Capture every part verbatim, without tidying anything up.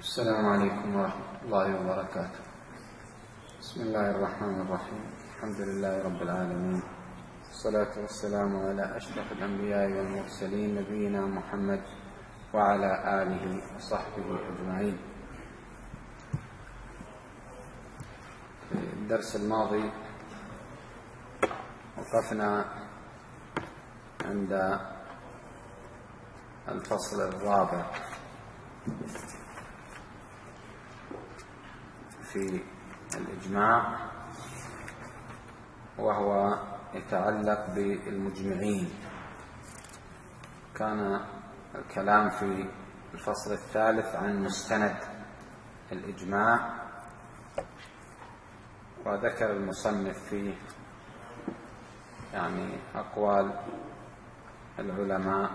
السلام عليكم ورحمة الله وبركاته. بسم الله الرحمن الرحيم. الحمد لله رب العالمين، والصلاة والسلام على أشرف الأنبياء والمرسلين نبينا محمد وعلى آله وصحبه أجمعين. في الدرس الماضي وقفنا عند الفصل الرابع في الإجماع، وهو يتعلق بالمجمعين. كان الكلام في الفصل الثالث عن مستند الإجماع، وذكر المصنف فيه يعني أقوال العلماء،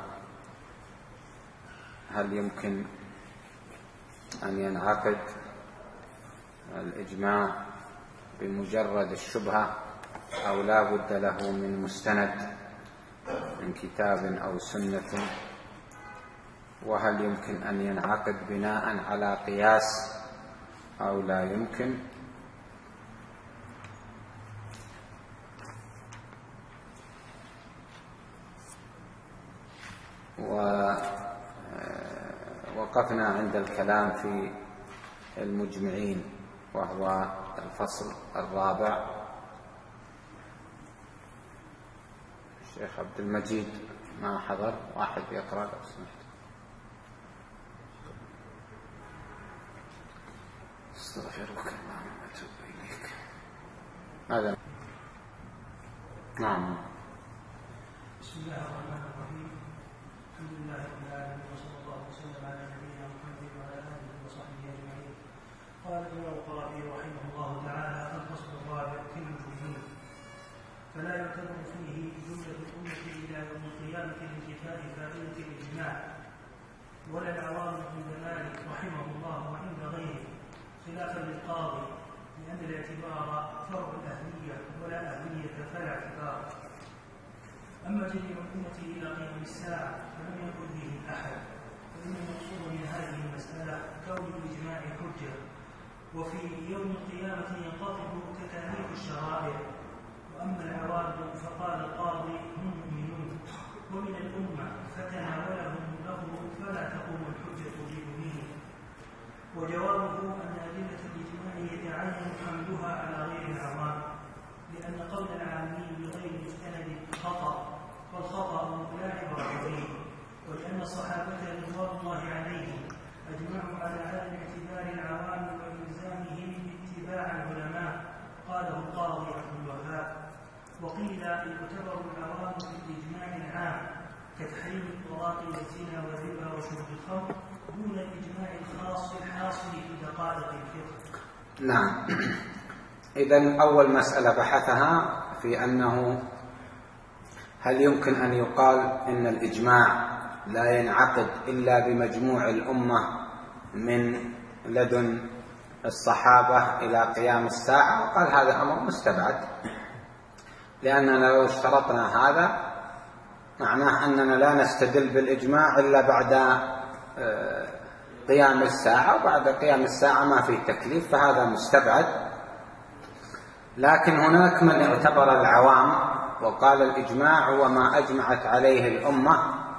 هل يمكن أن ينعقد الإجماع بمجرد الشبهة أو لا بد له من مستند من كتاب أو سنة، وهل يمكن أن ينعقد بناء على قياس أو لا يمكن. ووقفنا عند الكلام في المجمعين، وهو الفصل الرابع. الشيخ عبد المجيد ما حضر، واحد يقرأ لو سمحت. استغفرك اللهم واتوب إليك. هذا نعم. بسم الله الرحمن الرحيم. الحمد لله رب العالمين، وصلى الله وسلم على نبينا محمد وعلى آله وصحبه أجمعين. قال الإمام القرافي رحمه الله تعالى: الفصل الرابع في المجمعين، فلا يعتبر فيه جملة الأمة إلى يوم القيامة لانتفاء فائدة الإجماع، ولا العوام عند مالك رحمه الله وعند غيره، خلافا للقاضي، لأن الاعتبار فرع الأهلية، ولا أهلية فلا اعتبار. أما جميع الأمة إلى قيام الساعة فلم يقل به أحد، فإن المقصود من هذه المسألة كون الإجماع حجة، وفي يوم القيامة ينقطع تكاليف الشرائع. وأما العوام فقال القاضي هم مؤمنون، ومن الأمة فتناولهم له فلا تقوم الحجة بدونه. وجوابه أن أدلة الإجماع يتعين حملها على غير العوام، لأن قول العامي بغير مستند خطأ، والخطأ لا عبرة به، ولأن الصحابة رضوان الله عليهم أجمعوا على عدم اعتبار العوام وإلزامهم باتباع العلماء، قاله القاضي عبد الوهاب. وقيل يعتبر العوام بالإجماع العام كتحريم الطلاق والزنا والربا وشرب الخمر، دون الإجماع الخاص الحاصل في دقائق الفقه. نعم. إذن أول مسألة بحثها في أنه هل يمكن أن يقال إن الإجماع لا ينعقد إلا بمجموع الأمة من لدن الصحابة إلى قيام الساعة؟ وقال هذا أمر مستبعد، لأننا لو اشترطنا هذا معناه أننا لا نستدل بالإجماع إلا بعد قيام الساعة، وبعد قيام الساعة ما فيه تكليف، فهذا مستبعد. لكن هناك من اعتبر العوام وقال الإجماع هو ما أجمعت عليه الأمة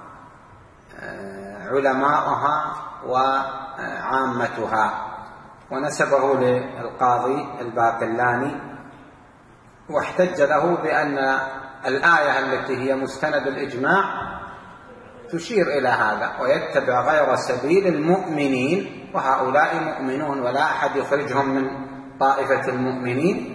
علماؤها وعامتها، ونسبه للقاضي الباقلاني، واحتج له بأن الآية التي هي مستند الإجماع تشير إلى هذا، ويتبع غير سبيل المؤمنين، وهؤلاء مؤمنون ولا أحد يخرجهم من طائفة المؤمنين،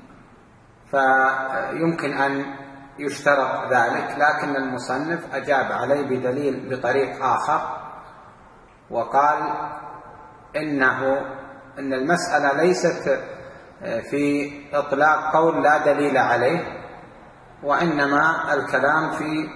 فيمكن أن يشترط ذلك. لكن المصنف أجاب عليه بدليل بطريق آخر، وقال إنه إن المسألة ليست في إطلاق قول لا دليل عليه، وإنما الكلام في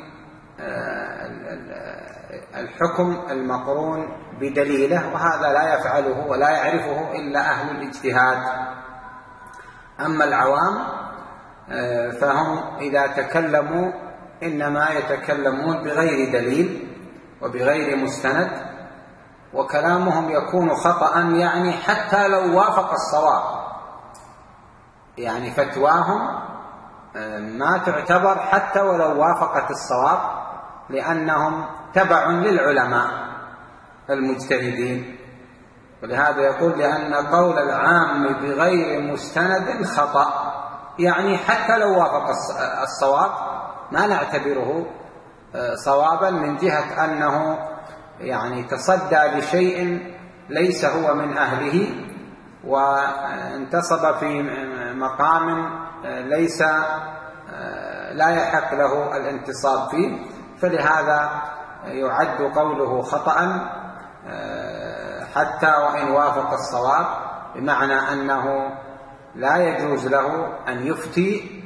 الحكم المقرون بدليله، وهذا لا يفعله ولا يعرفه إلا أهل الاجتهاد. أما العوام فهم إذا تكلموا إنما يتكلمون بغير دليل وبغير مستند، وكلامهم يكون خطأ يعني حتى لو وافق الصواب، يعني فتواهم ما تعتبر حتى ولو وافقت الصواب، لأنهم تبع للعلماء المجتهدين. ولهذا يقول لأن قول العام بغير مستند خطأ، يعني حتى لو وافق الصواب ما نعتبره صوابا من جهة أنه يعني تصدى لشيء ليس هو من أهله وانتصب في مقام ليس لا يحق له الانتصاب فيه، فلهذا يعد قوله خطأ حتى وإن وافق الصواب، بمعنى أنه لا يجوز له أن يفتي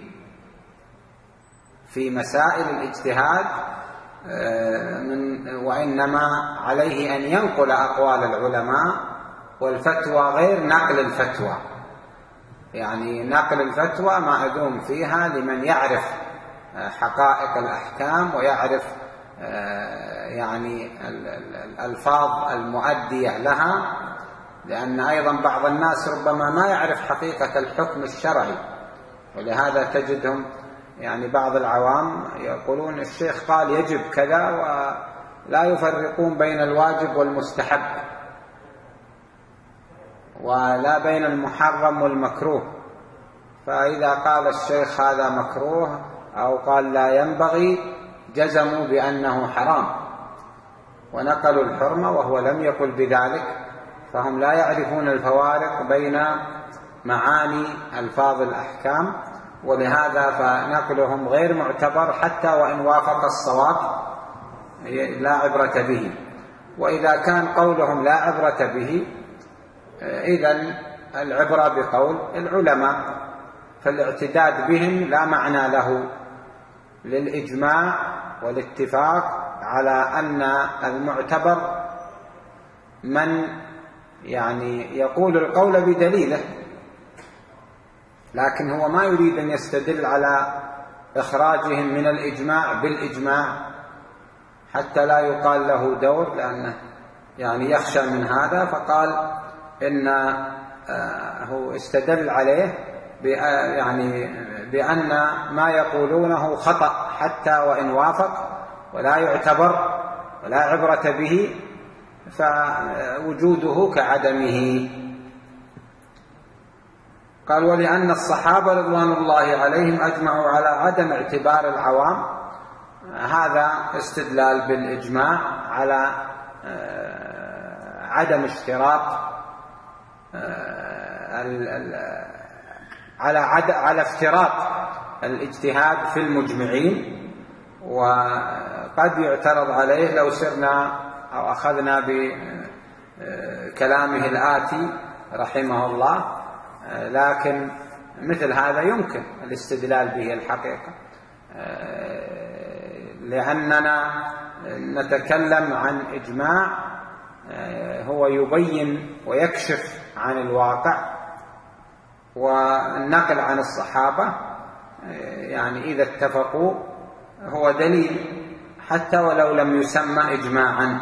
في مسائل الاجتهاد من وإنما عليه أن ينقل أقوال العلماء، والفتوى غير نقل الفتوى. يعني نقل الفتوى مأذون فيها لمن يعرف حقائق الأحكام ويعرف يعني الألفاظ المؤدية لها، لأن أيضا بعض الناس ربما ما يعرف حقيقة الحكم الشرعي، ولهذا تجدهم يعني بعض العوام يقولون الشيخ قال يجب كذا ولا يفرقون بين الواجب والمستحب ولا بين المحرم والمكروه، فإذا قال الشيخ هذا مكروه أو قال لا ينبغي جزموا بأنه حرام ونقلوا الحرمة وهو لم يقل بذلك، فهم لا يعرفون الفوارق بين معاني ألفاظ الأحكام، ولهذا فنقلهم غير معتبر حتى وإن وافق الصواب لا عبرة به. وإذا كان قولهم لا عبرة به إذن العبرة بقول العلماء، فالاعتداد بهم لا معنى له للإجماع والاتفاق على أن المعتبر من يعني يقول القول بدليله، لكن هو ما يريد أن يستدل على إخراجهم من الإجماع بالإجماع حتى لا يقال له دور، لأنه يعني يخشى من هذا، فقال إنه استدل عليه يعني بأن ما يقولونه خطأ حتى وإن وافق ولا يعتبر ولا عبرة به، فوجوده كعدمه. قال ولأن الصحابة رضوان الله عليهم أجمعوا على عدم اعتبار العوام، هذا استدلال بالإجماع على عدم اشتراط على عد على افتراض الاجتهاد في المجمعين. وقد يعترض عليه لو سرنا أو أخذنا بكلامه الآتي رحمه الله، لكن مثل هذا يمكن الاستدلال به الحقيقة، لأننا نتكلم عن إجماع هو يبين ويكشف عن الواقع، والنقل عن الصحابة يعني إذا اتفقوا هو دليل حتى ولو لم يسمى إجماعا.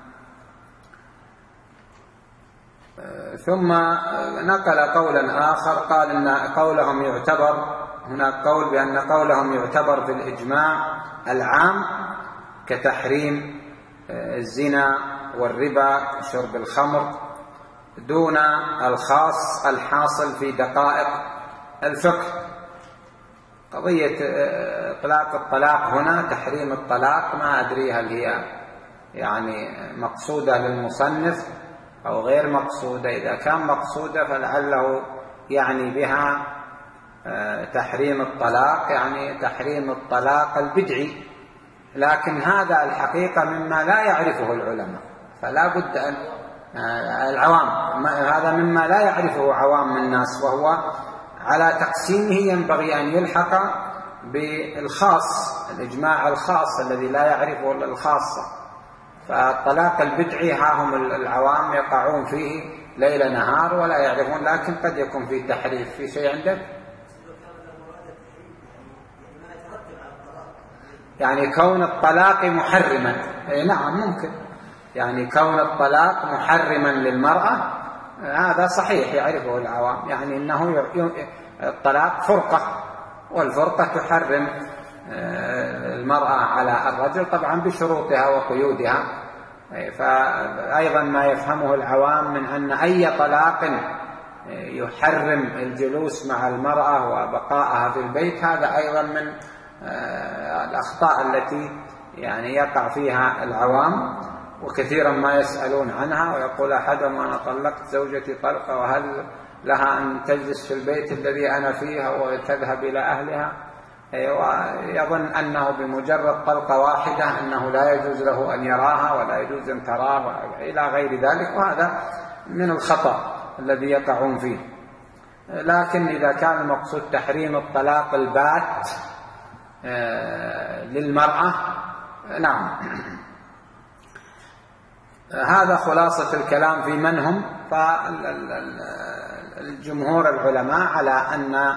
ثم نقل قولا آخر قال إن قولهم يعتبر، هناك قول بأن قولهم يعتبر في الإجماع العام كتحريم الزنا والربا وشرب الخمر دون الخاص الحاصل في دقائق الفقه. قضية إطلاق الطلاق هنا تحريم الطلاق ما أدري هل هي يعني مقصودة للمصنف أو غير مقصودة. إذا كان مقصودة فلعله يعني بها تحريم الطلاق يعني تحريم الطلاق البدعي، لكن هذا الحقيقة مما لا يعرفه العلماء، فلا بد أن العوام هذا مما لا يعرفه عوام الناس، وهو على تقسيمه ينبغي أن يلحق بالخاص، الإجماع الخاص الذي لا يعرفه إلا الخاصة. فالطلاق البدعي ها هم العوام يقعون فيه ليل نهار ولا يعرفون، لكن قد يكون فيه تحريف. في شيء عندك؟ يعني كون الطلاق محرما، نعم ممكن يعني كون الطلاق محرما للمرأة هذا صحيح يعرفه العوام، يعني أنه الطلاق فرقة، والفرقة تحرم المرأة على الرجل طبعا بشروطها وقيودها. فأيضا ما يفهمه العوام من أن أي طلاق يحرم الجلوس مع المرأة وبقائها في البيت هذا أيضا من الأخطاء التي يعني يقع فيها العوام، وكثيرا ما يسألون عنها ويقول أحدهم أنا طلقت زوجتي طلقة وهل لها أن تجلس في البيت الذي أنا فيه وتذهب إلى أهلها، ويظن أنه بمجرد طلقة واحدة أنه لا يجوز له أن يراها ولا يجوز أن تراه إلى غير ذلك، وهذا من الخطأ الذي يقعون فيه. لكن إذا كان المقصود تحريم الطلاق البات للمرأة نعم، هذا خلاصة الكلام في من هم. فالجمهور العلماء على أن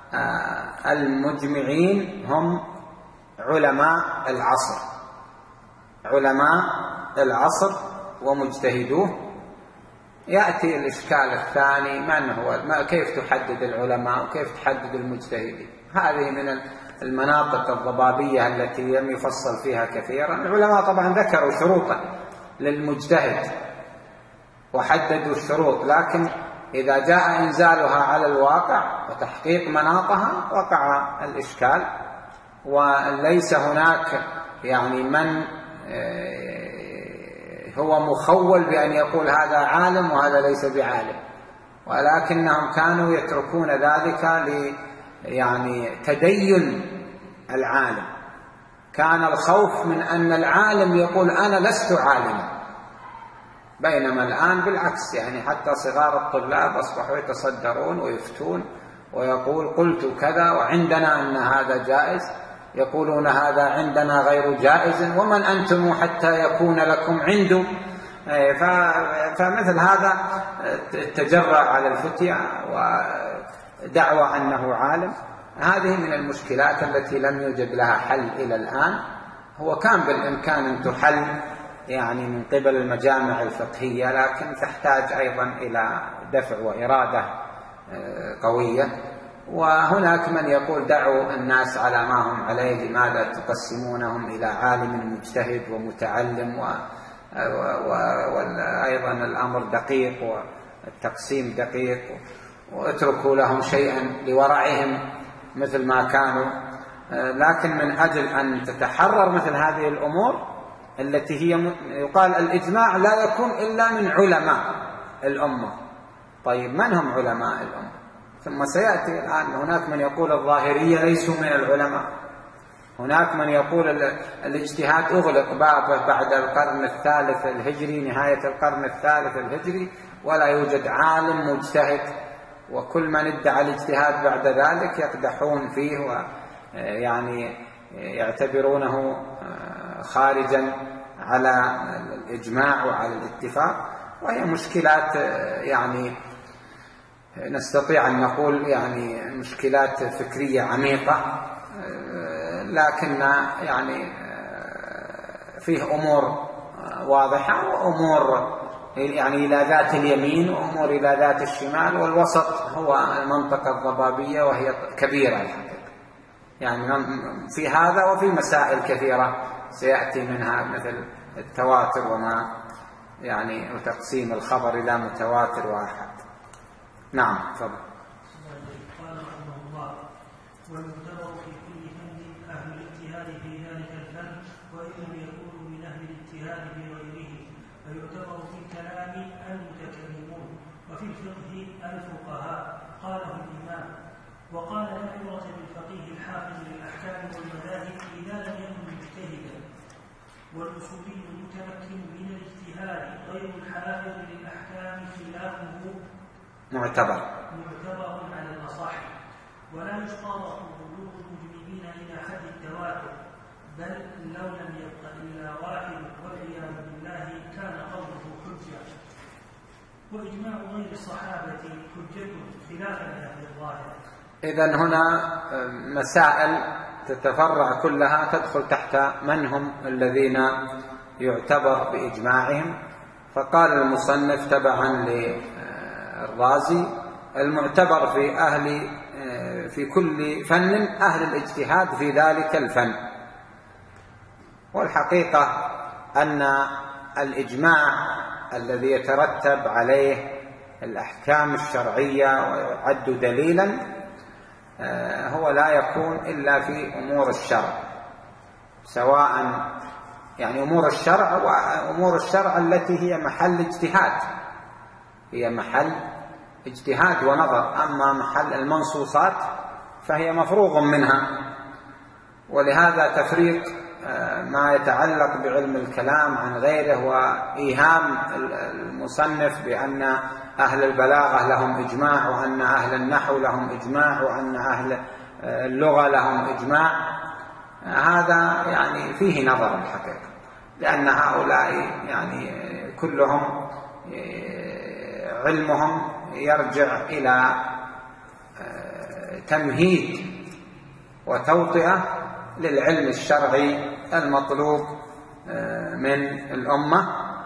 المجمعين هم علماء العصر، علماء العصر ومجتهدوه. يأتي الإشكال الثاني من هو، كيف تحدد العلماء وكيف تحدد المجتهدين؟ هذه من المناطق الضبابية التي لم يفصل فيها كثيرا. العلماء طبعا ذكروا شروطا للمجتهد وحددوا الشروط، لكن إذا جاء إنزالها على الواقع وتحقيق مناطها وقع الإشكال، وليس هناك يعني من هو مخول بأن يقول هذا عالم وهذا ليس بعالم، ولكنهم كانوا يتركون ذلك ل يعني تدين العالم. كان الخوف من أن العالم يقول أنا لست عالما، بينما الآن بالعكس، يعني حتى صغار الطلاب أصبحوا يتصدرون ويفتون ويقول قلت كذا وعندنا أن هذا جائز، يقولون هذا عندنا غير جائز، ومن أنتم حتى يكون لكم عنده. فمثل هذا التجرأ على الفتية ودعوى أنه عالم، هذه من المشكلات التي لم يوجد لها حل إلى الآن. هو كان بالإمكان أن تحل يعني من قبل المجامع الفقهية، لكن تحتاج أيضا إلى دفع وإرادة قوية. وهناك من يقول دعوا الناس على ما هم عليه، لماذا تقسمونهم إلى عالم مجتهد ومتعلم، وأيضا الأمر دقيق والتقسيم دقيق، واتركوا لهم شيئا لورعهم مثل ما كانوا. لكن من أجل أن تتحرر مثل هذه الأمور التي هي يقال الإجماع لا يكون إلا من علماء الأمة. طيب من هم علماء الأمة؟ ثم سيأتي الآن هناك من يقول الظاهرية ليسوا من العلماء، هناك من يقول الاجتهاد أغلق بابه بعد القرن الثالث الهجري، نهاية القرن الثالث الهجري، ولا يوجد عالم مجتهد، وكل من ادعى الاجتهاد بعد ذلك يقدحون فيه ويعني يعتبرونه خارجا على الإجماع وعلى الاتفاق. وهي مشكلات يعني نستطيع أن نقول يعني مشكلات فكرية عميقة، لكن يعني فيه أمور واضحة وأمور يعني إلى ذات اليمين وأمور إلى ذات الشمال، والوسط هو المنطقة الضبابية وهي كبيرة الحقيقة، يعني في هذا وفي مسائل كثيرة سيأتي منها مثل التواتر وما يعني وتقسيم الخبر إلى متواتر وآحاد. نعم تفضل. قال رحمه الله: والمعتبر في كل فن أهل الاجتهاد في ذلك الفن، وإن لم يكونوا من أهل الاجتهاد في غيره، فيعتبر في الكلام المتكلمون، وفي الفقه الفقهاء. قاله الإمام. وقال لا عبرة بالفقيه الحافظ للأحكام والمذاهب إذا لم يكن مجتهدا، والأصولي المتمكن من الاجتهاد غير الحافظ للأحكام خلافه معتبر معتبر على الأصح. ولا يشترط بلوغ المجرمين إلى حد التواتر، بل لو لم يبق إلا واحد والعياذ بالله كان قوله حجة. وإجماع غير الصحابة حجة خلافا لأهل الظاهر. إذن هنا مسائل تتفرع كلها تدخل تحت من هم الذين يعتبر بإجماعهم. فقال المصنف تبعا للرازي: المعتبر في أهل في كل فن أهل الاجتهاد في ذلك الفن. والحقيقة أن الإجماع الذي يترتب عليه الأحكام الشرعية ويعد دليلا هو لا يكون إلا في أمور الشرع، سواء يعني أمور الشرع وأمور الشرع التي هي محل اجتهاد، هي محل اجتهاد ونظر. أما محل المنصوصات فهي مفروغ منها. ولهذا تفريق ما يتعلق بعلم الكلام عن غيره وإيهام المصنف بأن أهل البلاغة لهم إجماع وأن أهل النحو لهم إجماع وأن أهل اللغة لهم إجماع، هذا يعني فيه نظر الحقيقة، لأن هؤلاء يعني كلهم علمهم يرجع إلى تمهيد وتوطئة للعلم الشرعي المطلوب من الأمة.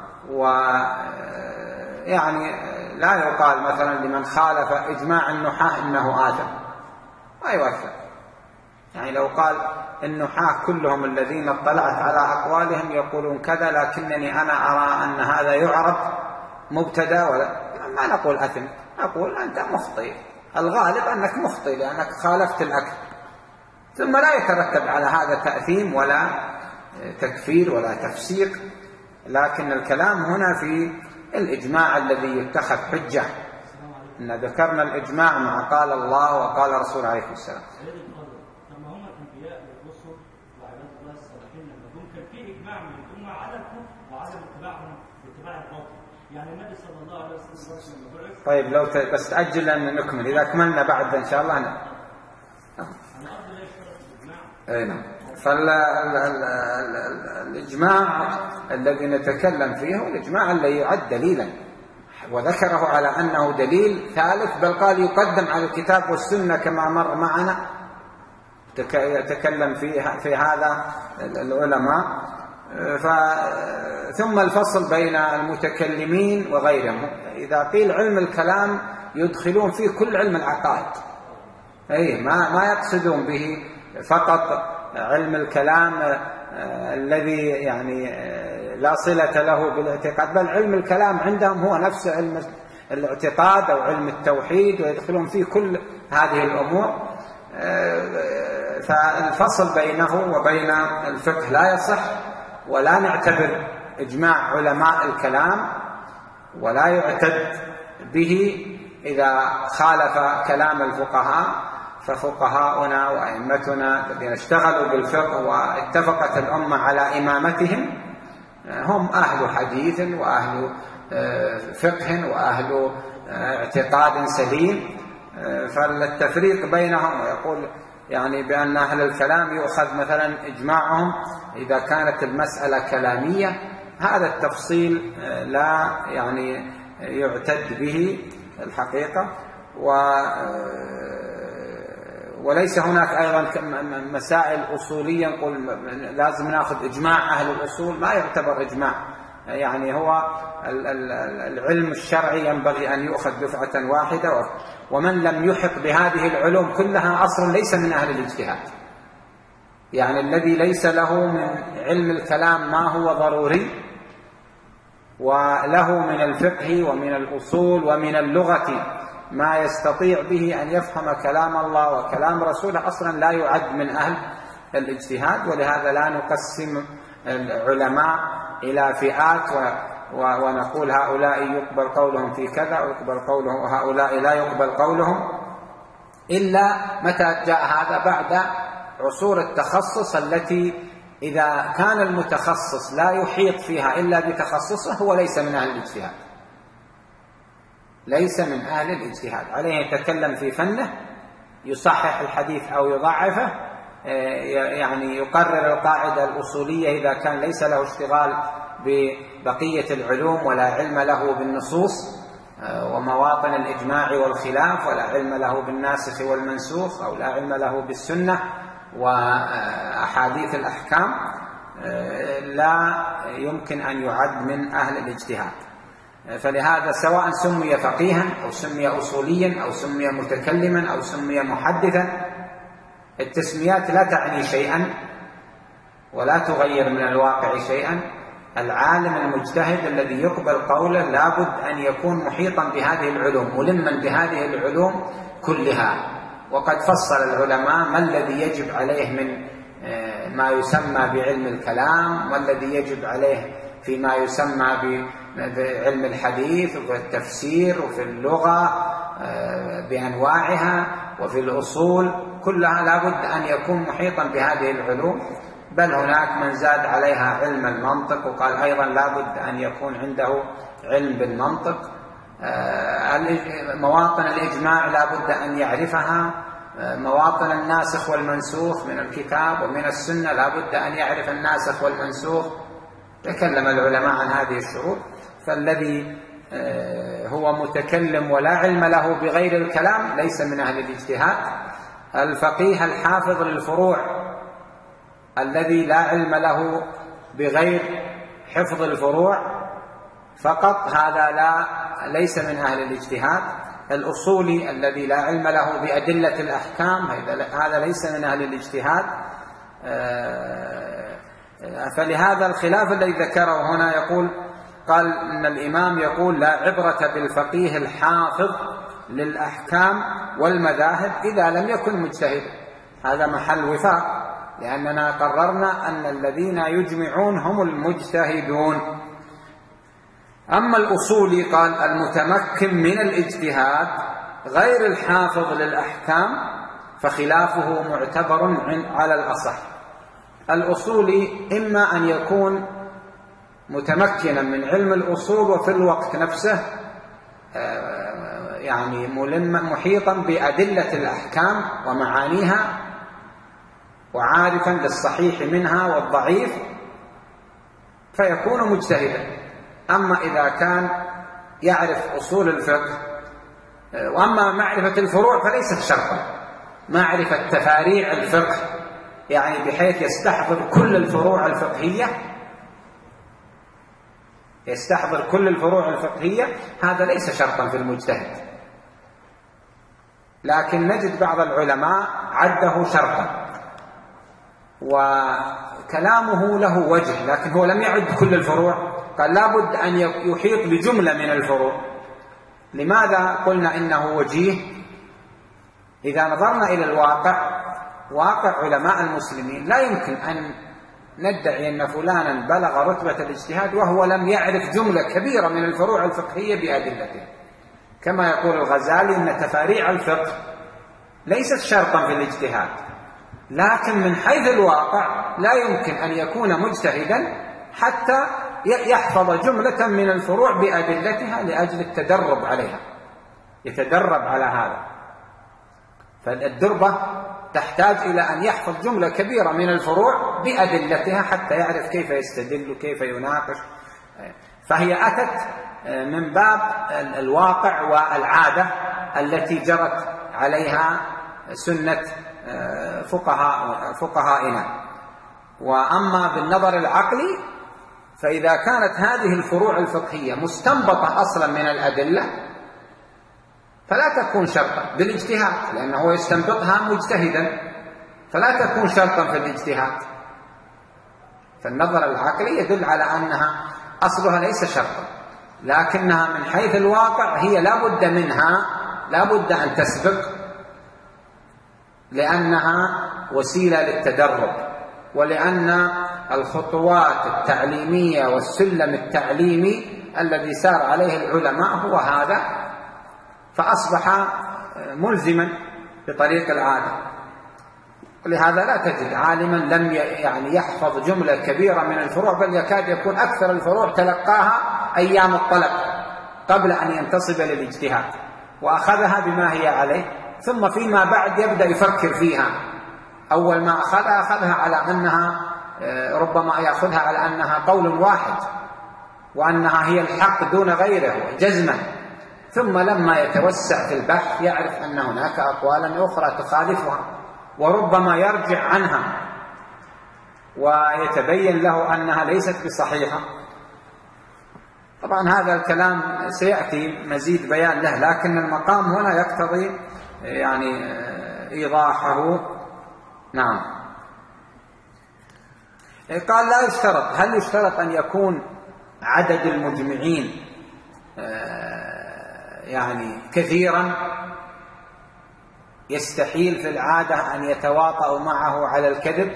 ويعني لا يقال مثلا لمن خالف إجماع النحاة إنه آثم، ما يوثق. يعني لو قال النحاة كلهم الذين اطلعت على أقوالهم يقولون كذا لكنني أنا أرى أن هذا يعرب مبتدا، ولا ما نقول أثم، نقول أنت مخطئ، الغالب أنك مخطئ لأنك خالفت الأكل. ثم لا يترتب على هذا تأثيم ولا تكفير ولا تفسيق، لكن الكلام هنا في الإجماع الذي يتخذ حجة. إن ذكرنا الإجماع مع قال الله وقال رسول عليه السلام. لما هم الأنبياء والرسل وعباد الله الصالحين لما هم كان في إجماع من الأمة على الكفر وعدم اتباعهم واتباع الباطل. يعني النبي صلى الله عليه وسلم لما بعث. طيب لو ت... بس تأجل أن نكمل، إذا كملنا بعد إن شاء الله ن... أي نعم. فالإجماع الذي نتكلم فيه هو الإجماع الذي يعد دليلا، وذكره على أنه دليل ثالث، بل قال يقدم على الكتاب والسنة كما مر معنا. يتكلم في في هذا العلماء. ف... ثم الفصل بين المتكلمين وغيرهم. إذا قيل علم الكلام يدخلون فيه كل علم العقائد، أي ما ما يقصدون به فقط علم الكلام الذي يعني لا صلة له بالاعتقاد، بل علم الكلام عندهم هو نفس علم الاعتقاد أو علم التوحيد، ويدخلون فيه كل هذه الأمور. فالفصل بينه وبين الفقه لا يصح، ولا نعتبر إجماع علماء الكلام ولا يعتد به إذا خالف كلام الفقهاء. ففقهاؤنا وأئمتنا الذين اشتغلوا بالفقه واتفقت الأمة على إمامتهم هم أهل حديث وأهل فقه وأهل اعتقاد سليم. فالتفريق بينهم ويقول يعني بأن أهل الكلام يؤخذ مثلا إجماعهم إذا كانت المسألة كلامية، هذا التفصيل لا يعني يعتد به الحقيقة. و وليس هناك أيضا مسائل أصولية نقول لازم نأخذ إجماع أهل الأصول، ما يعتبر إجماع. يعني هو العلم الشرعي ينبغي أن يؤخذ دفعة واحدة، ومن لم يحق بهذه العلوم كلها أصلا ليس من أهل الاجتهاد. يعني الذي ليس له من علم الكلام ما هو ضروري وله من الفقه ومن الأصول ومن اللغة ما يستطيع به أن يفهم كلام الله وكلام رسوله، أصلا لا يعد من أهل الاجتهاد. ولهذا لا نقسم العلماء إلى فئات ونقول هؤلاء يقبل قولهم في كذا ويقبل قولهم وهؤلاء لا يقبل قولهم، إلا متى جاء هذا بعد عصور التخصص التي إذا كان المتخصص لا يحيط فيها إلا بتخصصه هو ليس من أهل الاجتهاد، ليس من أهل الاجتهاد. عليه يتكلم في فنه، يصحح الحديث أو يضعفه، يعني يقرر القاعدة الأصولية إذا كان ليس له اشتغال ببقية العلوم ولا علم له بالنصوص ومواطن الإجماع والخلاف، ولا علم له بالناسخ والمنسوخ، أو لا علم له بالسنة وأحاديث الأحكام. لا يمكن أن يعد من أهل الاجتهاد. فلهذا سواء سمي فقيها أو سمي أصوليا أو سمي متكلما أو سمي محدثا، التسميات لا تعني شيئا ولا تغير من الواقع شيئا. العالم المجتهد الذي يقبل قوله لابد أن يكون محيطا بهذه العلوم، ملما بهذه العلوم كلها. وقد فصل العلماء ما الذي يجب عليه من ما يسمى بعلم الكلام، والذي يجب عليه فيما يسمى بعلم الحديث وفي التفسير وفي اللغة بأنواعها وفي الأصول، كلها لابد أن يكون محيطا بهذه العلوم. بل هناك من زاد عليها علم المنطق وقال أيضا لابد أن يكون عنده علم بالمنطق. مواطن الإجماع لابد أن يعرفها، مواطن الناسخ والمنسوخ من الكتاب ومن السنة لابد أن يعرف الناسخ والمنسوخ. تكلم العلماء عن هذه الشروط. فالذي هو متكلم ولا علم له بغير الكلام ليس من أهل الاجتهاد. الفقيه الحافظ للفروع الذي لا علم له بغير حفظ الفروع فقط، هذا لا ليس من أهل الاجتهاد. الأصولي الذي لا علم له بأدلة الأحكام هذا ليس من أهل الاجتهاد. فلهذا الخلاف الذي ذكره هنا يقول قال إن الإمام يقول لا عبرة بالفقيه الحافظ للأحكام والمذاهب إذا لم يكن مجتهدا. هذا محل وفاق، لأننا قررنا أن الذين يجمعون هم المجتهدون. أما الأصولي قال المتمكن من الاجتهاد غير الحافظ للأحكام فخلافه معتبر على الأصح. الأصولي إما أن يكون متمكنا من علم الأصول وفي الوقت نفسه يعني ملما محيطا بأدلة الأحكام ومعانيها وعارفا للصحيح منها والضعيف فيكون مجتهدا. أما إذا كان يعرف أصول الفقه، وأما معرفة الفروع فليست شرطا. معرفة تفاريع الفقه يعني بحيث يستحضر كل الفروع الفقهية يستحضر كل الفروع الفقهية هذا ليس شرطا في المجتهد. لكن نجد بعض العلماء عده شرطا وكلامه له وجه، لكن هو لم يعد كل الفروع، قال لابد أن يحيط بجملة من الفروع. لماذا قلنا إنه وجيه؟ إذا نظرنا إلى الواقع، واقع علماء المسلمين لا يمكن أن ندعي أن فلانا بلغ رتبة الاجتهاد وهو لم يعرف جملة كبيرة من الفروع الفقهية بأدلتها. كما يقول الغزالي أن تفاريع الفقه ليست شرطا في الاجتهاد، لكن من حيث الواقع لا يمكن أن يكون مجتهدا حتى يحفظ جملة من الفروع بأدلتها لأجل التدرب عليها، يتدرب على هذا. فالدربة تحتاج إلى أن يحفظ جملة كبيرة من الفروع بأدلتها حتى يعرف كيف يستدل وكيف يناقش. فهي أتت من باب الواقع والعادة التي جرت عليها سنة فقهاء فقهائنا. وأما بالنظر العقلي فإذا كانت هذه الفروع الفقهية مستنبطة أصلا من الأدلة فلا تكون شرطا بالاجتهاد، لأنه يستنبطها مجتهدا، فلا تكون شرطا في الاجتهاد. فالنظر العقلي يدل على أنها أصلها ليس شرطا، لكنها من حيث الواقع هي لا بد منها، لا بد أن تسبق، لأنها وسيلة للتدرب، ولأن الخطوات التعليمية والسلم التعليمي الذي سار عليه العلماء هو هذا، فأصبح ملزما بطريق العادة. ولهذا لا تجد عالما لم يعني يحفظ جملة كبيرة من الفروع، بل يكاد يكون أكثر الفروع تلقاها أيام الطلب قبل أن ينتصب للاجتهاد، وأخذها بما هي عليه، ثم فيما بعد يبدأ يفكر فيها. أول ما أخذها أخذها على أنها ربما يأخذها على أنها قول واحد وأنها هي الحق دون غيره جزما، ثم لما يتوسع في البحث يعرف أن هناك أقوالا أخرى تخالفها وربما يرجع عنها. ويتبين له أنها ليست بصحيحة. طبعا هذا الكلام سيأتي مزيد بيان له، لكن المقام هنا يقتضي يعني إيضاحه. نعم. قال لا يشترط. هل يشترط أن يكون عدد المجمعين يعني كثيرا يستحيل في العادة أن يتواطؤوا معه على الكذب،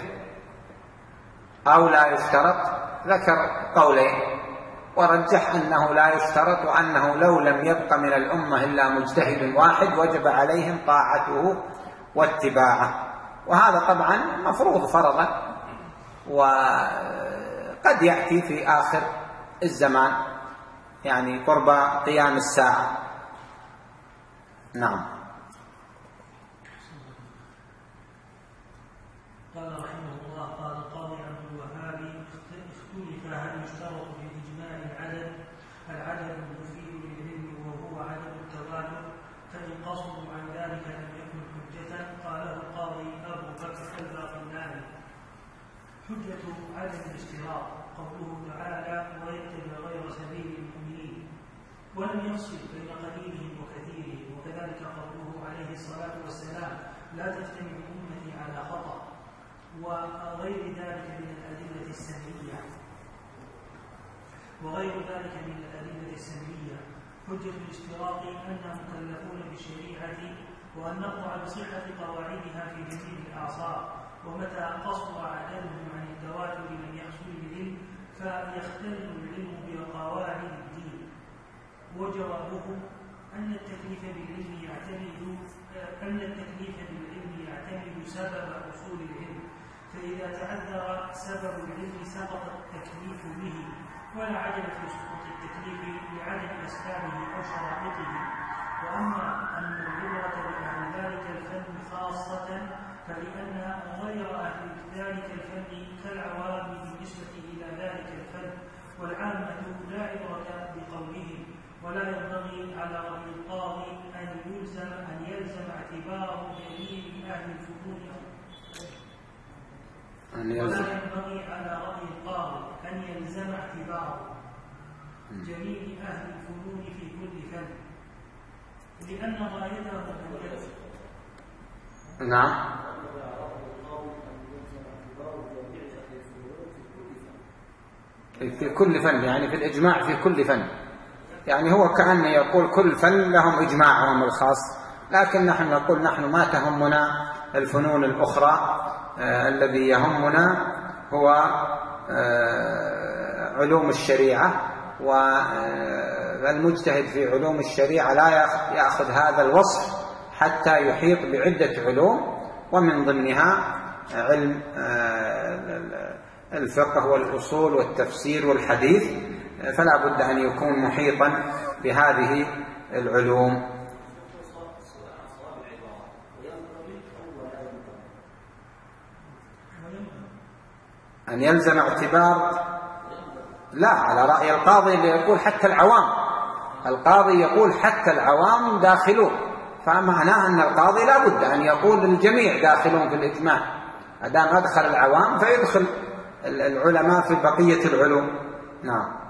أو لا يشترط؟ ذكر قولين، ورجح أنه لا يشترط، وأنه لو لم يبق من الأمة إلا مجتهد واحد وجب عليهم طاعته واتباعه. وهذا طبعا مفروض فرضا، وقد يأتي في آخر الزمان يعني قرب قيام الساعة. نعم. قال رحمه الله: قال القاضي عبد الوهاب: اختلف هل يشترط في إجماع العدد العدد المفيد للعلم وهو عدد التواتر، فإن قصروا عن ذلك لم يكن حجة. قاله القاضي أبو بكر الباقلاني: حجة عدم الاشتراط قوله تعالى: ويتبع غير سبيل المؤمنين، ولم يفصل بين قليلهم وكثيرهم. وكذلك قوله عليه الصلاة والسلام: لا تجتمع أمتي على خطأ، وغير ذلك من الأدلة السمعية وغير ذلك من الأدلة السمعية. حجة الاشتراط أننا مكلفون بالشريعة، وأن نقطع بصحة قواعدها في جميع الأعصار، ومتى قصر عددهم عن التواتر لم يحصل بالعلم فيختل العلم بقواعد الدين. وجوابه أن التكليف بالعلم يعتمد أن التكليف بالعلم يعتمد سبب حصول العلم، فإذا تعذر سبب العلم سقط التكليف به، ولا عجل في سقوط التكليف لعدم أسبابه أو شرائطه. وأما أن العبرة بأهل ذلك الفن خاصة فلأن غير أهل ذلك الفن كالعوام بالنسبة إلى ذلك الفن، والعامة لا عبرة بقولهم. ولا ينبغي على رأي القاضي أن يلزم أن يلزم اعتبار جميع أهل الفنون ولا ينبغي على رأي القاضي أن يلزم اعتبار جميع أهل الفنون في كل فن، لأن غايته أن يلزم. نعم. في كل فن، يعني في الإجماع في كل فن، يعني هو كأنه يقول كل فن لهم إجماعهم الخاص، لكن نحن نقول نحن ما تهمنا الفنون الأخرى. آه الذي يهمنا هو آه علوم الشريعة، والمجتهد في علوم الشريعة لا يأخذ هذا الوصف حتى يحيط بعدة علوم، ومن ضمنها علم آه الفقه والأصول والتفسير والحديث، فلا بد أن يكون محيطا بهذه العلوم. أن يلزم اعتبار، لا، على رأي القاضي اللي يقول حتى العوام. القاضي يقول حتى العوام داخلون، فمعناه أن القاضي لا بد أن يقول الجميع داخلون في الإجماع، أدام أدخل العوام فيدخل العلماء في بقية العلوم. نعم.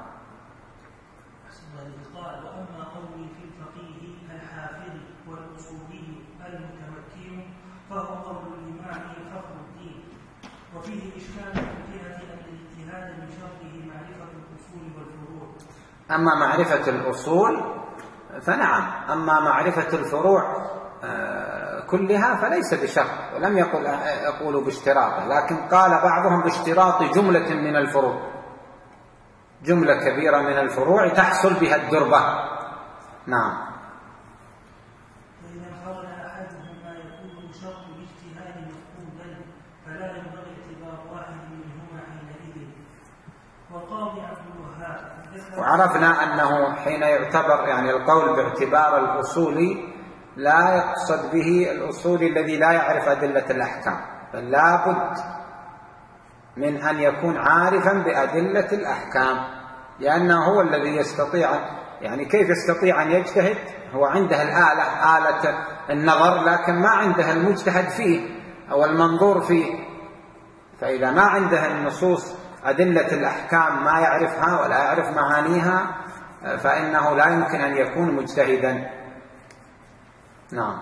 قال: وأما قولي في الفقيه الحافظ والأصولي المتمكن فهو قول الإمام فخر الدين، وفيه إشكال من جهة أن الاجتهاد من شرطه معرفة الأصول والفروع. أما معرفة الأصول فنعم، أما معرفة الفروع كلها فليس بشرط، ولم يقل يقول باشتراطه، لكن قال بعضهم باشتراط جملة من الفروع، جملة كبيرة من الفروع تحصل بها الدربة. نعم. فإذا انفرد أحدهم ما يكون شرط الاجتهاد مفقودا فلا ينبغي اعتبار واحد منهما حينئذ. والقاضي عبد الوهاب وعرفنا أنه حين يعتبر يعني القول باعتبار الأصولي لا يقصد به الأصولي الذي لا يعرف أدلة الأحكام، بل لا بد من أن يكون عارفا بأدلة الأحكام، لأنه هو الذي يستطيع، يعني كيف يستطيع أن يجتهد؟ هو عنده الآلة، آلة النظر، لكن ما عنده المجتهد فيه أو المنظور فيه، فإذا ما عنده النصوص أدلة الأحكام ما يعرفها ولا يعرف معانيها فإنه لا يمكن أن يكون مجتهدا. نعم.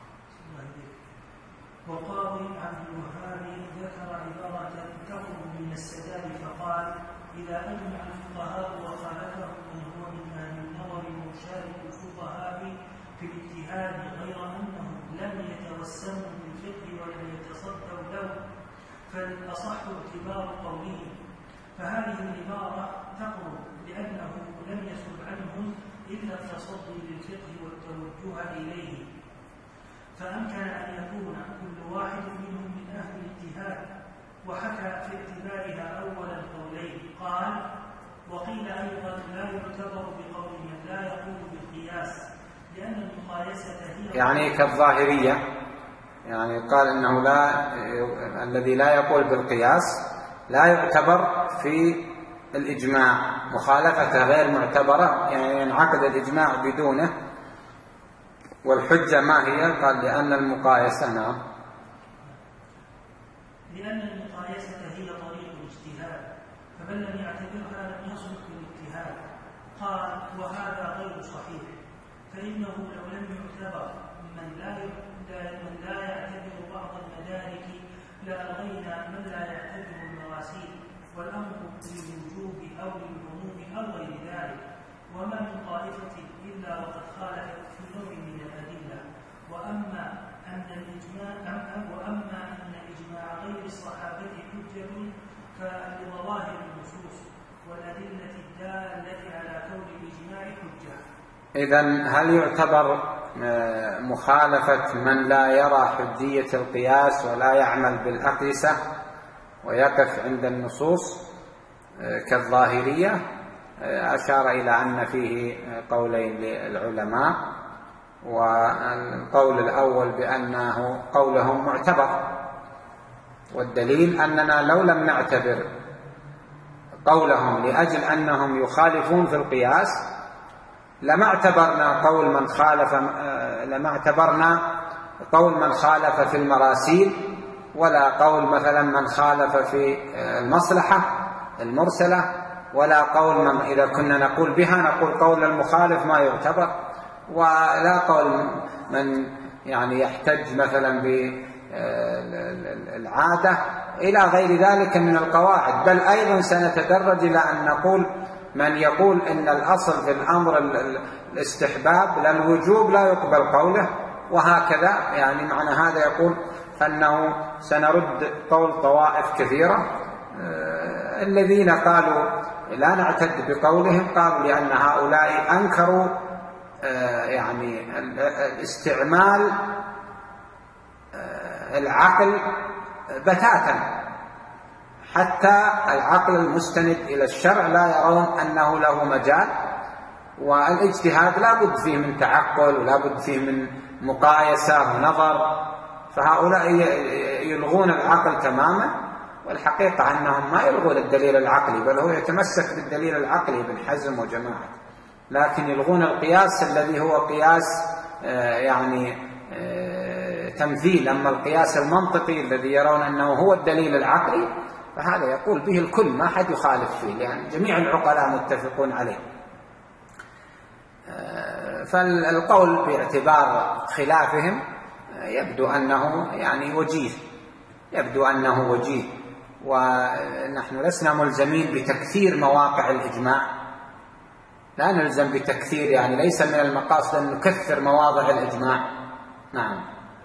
وقاضي عبد الوهاب ذكر عبارة تخرج من السداد فقال: إذا أجمع الفقهاء وخالفهم من هو من أهل النظر مشارك الفقهاء في الاجتهاد غير أنهم لم يتوسموا بالفقه ولم يتصدوا له فالأصح اعتبار قوله. فهذه العبارة تقرب لأنه لم يسب عنهم إلا التصدي للفقه والتوجه إليه، فأمكن أن يكون كل واحد منهم من أهل الاجتهاد. وحكى في اعتبارها أول القولين قال: وقيل أيضا لا يعتبر بقول من لا يقول بالقياس لأن المقايسة هي يعني كالظاهرية، يعني قال إنه لا الذي لا يقول بالقياس لا يعتبر في الإجماع، مخالفته غير معتبرة، يعني ينعقد الإجماع بدونه. والحجة ما هي؟ قال لأن المقايسة نعم لأن المقايسة هي طريق الاجتهاد، فمن لم يعتبرها لم يصلح للاجتهاد. قال: وهذا غير صحيح، فإنه لو لم يعتبر من لا من لا يعتبر بعض المدارك لألغينا من لا يعتبر المراسيل، والأمر للوجوب أو للعموم أو غير ذلك. وما من طائفة إلا وقد خالفت في نوع من الأدلة. وأما أن الإجماع وأما أن إجماع غير الصحابة حجة فلظواهر النصوص والأدلة الدالة على كون الإجماع حجة. إذن هل يعتبر مخالفة من لا يرى حجية القياس ولا يعمل بالأقيسة ويقف عند النصوص كالظاهرية؟ أشار إلى أن فيه قولين للعلماء، والقول الأول بأنه قولهم معتبر، والدليل أننا لو لم نعتبر قولهم لأجل أنهم يخالفون في القياس لما اعتبرنا قول من خالف لما اعتبرنا قول من خالف في المراسيل، ولا قول مثلا من خالف في المصلحة المرسلة، ولا قول من إذا كنا نقول بها نقول قول المخالف ما يعتبر، ولا قول من يعني يحتج مثلا بالعادة إلى غير ذلك من القواعد. بل أيضا سنتدرج إلى أن نقول من يقول إن الأصل في الأمر الاستحباب لا الوجوب لا يقبل قوله، وهكذا. يعني معنى هذا يقول أنه سنرد قول طوائف كثيرة الذين قالوا لا نعتد بقولهم، قالوا لأن هؤلاء أنكروا يعني الاستعمال العقل بتاتا، حتى العقل المستند إلى الشرع لا يرون أنه له مجال، والاجتهاد لا بد فيه من تعقل ولا بد فيه من مقايسة ونظر، فهؤلاء يلغون العقل تماما، والحقيقة أنهم ما يلغون الدليل العقلي، بل هو يتمسك بالدليل العقلي ابن حزم وجماعة، لكن يلغون القياس الذي هو قياس يعني تمثيل. أما القياس المنطقي الذي يرون أنه هو الدليل العقلي فهذا يقول به الكل، ما حد يخالف فيه، لأن يعني جميع العقلاء متفقون عليه. فالقول باعتبار خلافهم يبدو أنه يعني وجيه، يبدو أنه وجيه، ونحن لسنا ملزمين بتكثير مواقع الإجماع، لا نلزم بتكثير، يعني ليس من المقاصد أن نكثر مواضع الإجماع. نعم.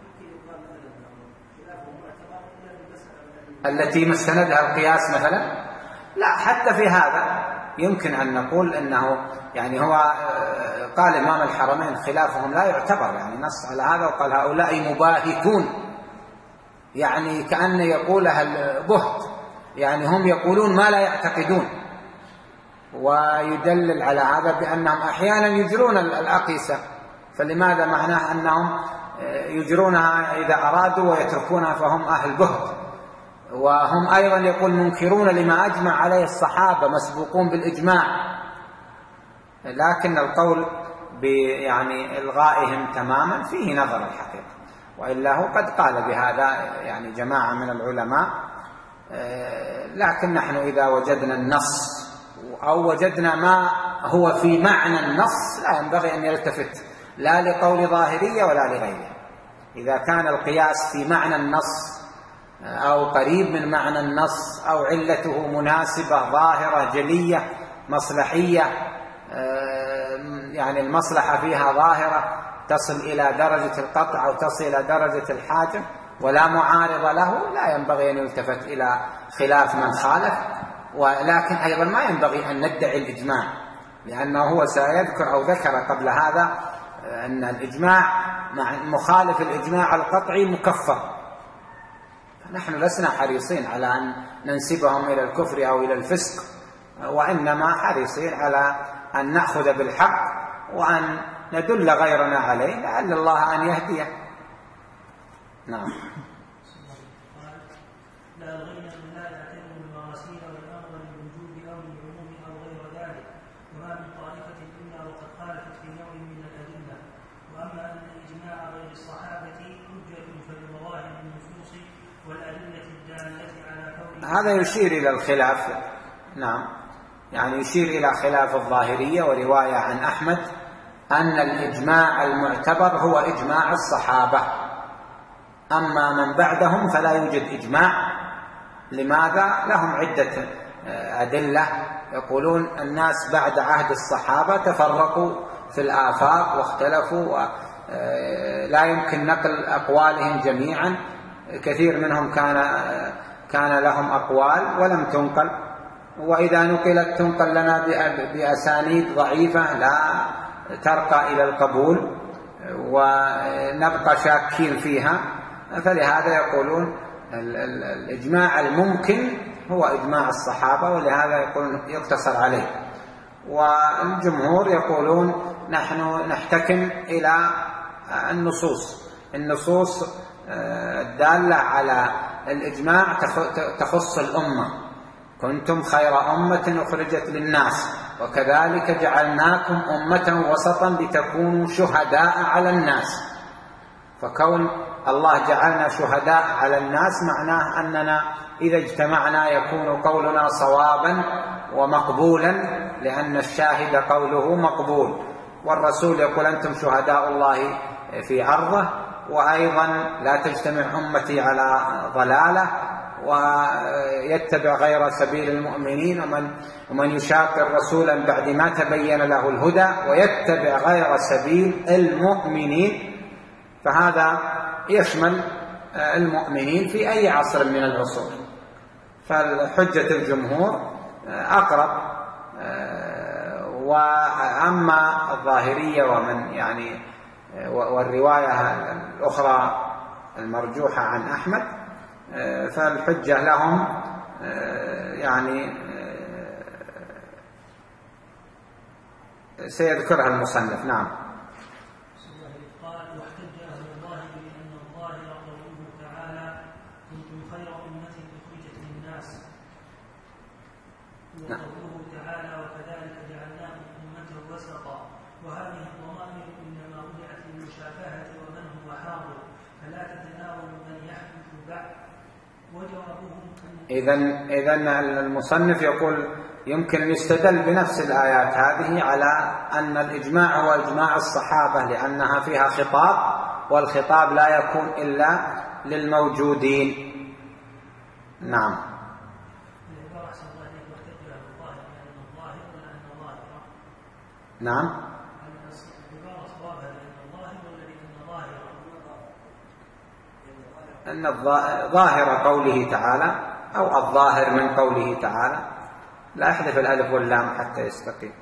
التي مستندها القياس مثلا، لا، حتى في هذا يمكن أن نقول أنه يعني هو قال إمام الحرمين خلافهم لا يعتبر، يعني نص على هذا وقال هؤلاء مباهتون، يعني كأن يقولها البهت، يعني هم يقولون ما لا يعتقدون، ويدلل على هذا بأنهم أحيانا يجرون الأقيسة، فلماذا؟ معناه أنهم يجرونها إذا أرادوا ويتركونها فهم أهل بهت. وهم أيضا يقول منكرون لما أجمع عليه الصحابة مسبوقون بالإجماع، لكن القول يعني إلغائهم تماما فيه نظر الحقيقة، وإلا هو قد قال بهذا يعني جماعة من العلماء لكن نحن إذا وجدنا النص أو وجدنا ما هو في معنى النص لا ينبغي أن يلتفت لا لقول ظاهرية ولا لغيره. إذا كان القياس في معنى النص أو قريب من معنى النص أو علته مناسبة ظاهرة جلية مصلحية، يعني المصلحة فيها ظاهرة تصل إلى درجة القطع أو تصل إلى درجة الحاجة ولا معارض له، لا ينبغي أن يلتفت إلى خلاف من خالف. ولكن أيضا ما ينبغي أن ندعي الإجماع، لأنه هو سيذكر أو ذكر قبل هذا أن الإجماع مع مخالف الإجماع القطعي مكفر. نحن لسنا حريصين على أن ننسبهم إلى الكفر أو إلى الفسق، وإنما حريصين على أن نأخذ بالحق وأن ندل غيرنا عليه لعل الله أن يهديه. نعم. لا الغنى من لا يعتبر المراسيل والأمر للوجود أو للعموم أو غير ذلك، وما من طائفة إلا وقد خالفت في نوع من الأدلة. وأما أن الإجماع غير الصحابة حجة فبظواهر النصوص والأدلة الدالة على كونه هذا يشير إلى الخلاف. نعم، يعني يشير إلى خلاف الظاهرية. ورواية عن أحمد أن الإجماع المعتبر هو إجماع الصحابة، أما من بعدهم فلا يوجد إجماع. لماذا؟ لهم عدة أدلة. يقولون الناس بعد عهد الصحابة تفرقوا في الآفاق واختلفوا ولا يمكن نقل أقوالهم جميعا، كثير منهم كان كان لهم أقوال ولم تنقل، وإذا نقلت تنقل لنا بأسانيد ضعيفة لا ترقى إلى القبول ونبقى شاكين فيها. فلهذا يقولون الإجماع الممكن هو إجماع الصحابة، ولهذا يقولون يقتصر عليه. والجمهور يقولون نحن نحتكم إلى النصوص النصوص الدالة على الإجماع تخص الأمة. كنتم خير أمة أخرجت للناس وكذلك جعلناكم أمة وسطا لتكونوا شهداء على الناس. فكون الله جعلنا شهداء على الناس معناه أننا إذا اجتمعنا يكون قولنا صوابا ومقبولا، لأن الشاهد قوله مقبول. والرسول يقول أنتم شهداء الله في عرضه. وأيضا لا تجتمع أمتي على ضلالة ويتبع غير سبيل المؤمنين، ومن, ومن يشاق الرسول بعد ما تبين له الهدى ويتبع غير سبيل المؤمنين. فهذا يشمل المؤمنين في أي عصر من العصور. فالحجة الجمهور أقرب. وأما الظاهرية ومن يعني والرواية الأخرى المرجوحة عن أحمد فالحجة لهم يعني سيذكرها المصنف. نعم. وقوله تعالى وكذلك جعلناكم أمة وسطا، وهذه الضمائر إنما وضعت للمشابهة ومن هو حاضر فلا تتناول من يحدث بعد. وجوابهم إذن إذن المصنف يقول يمكن يستدل بنفس الآيات هذه على أن الإجماع هو إجماع الصحابة، لأنها فيها خطاب، والخطاب لا يكون إلا للموجودين. نعم. نعم. أن ظاهر قوله تعالى أو الظاهر من قوله تعالى لا يحذف الألف واللام حتى يستقيم.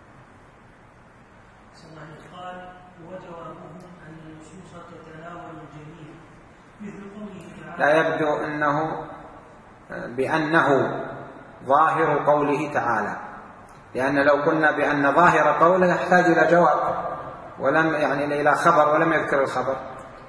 قال وجوابهم أن النصوص تتناول الجميع مثل قوله تعالى لا يبدو أنه بأنه ظاهر قوله تعالى، لأن لو قلنا بأن ظاهر قوله يحتاج إلى جواب ولم يعني إلى خبر ولم يذكر الخبر.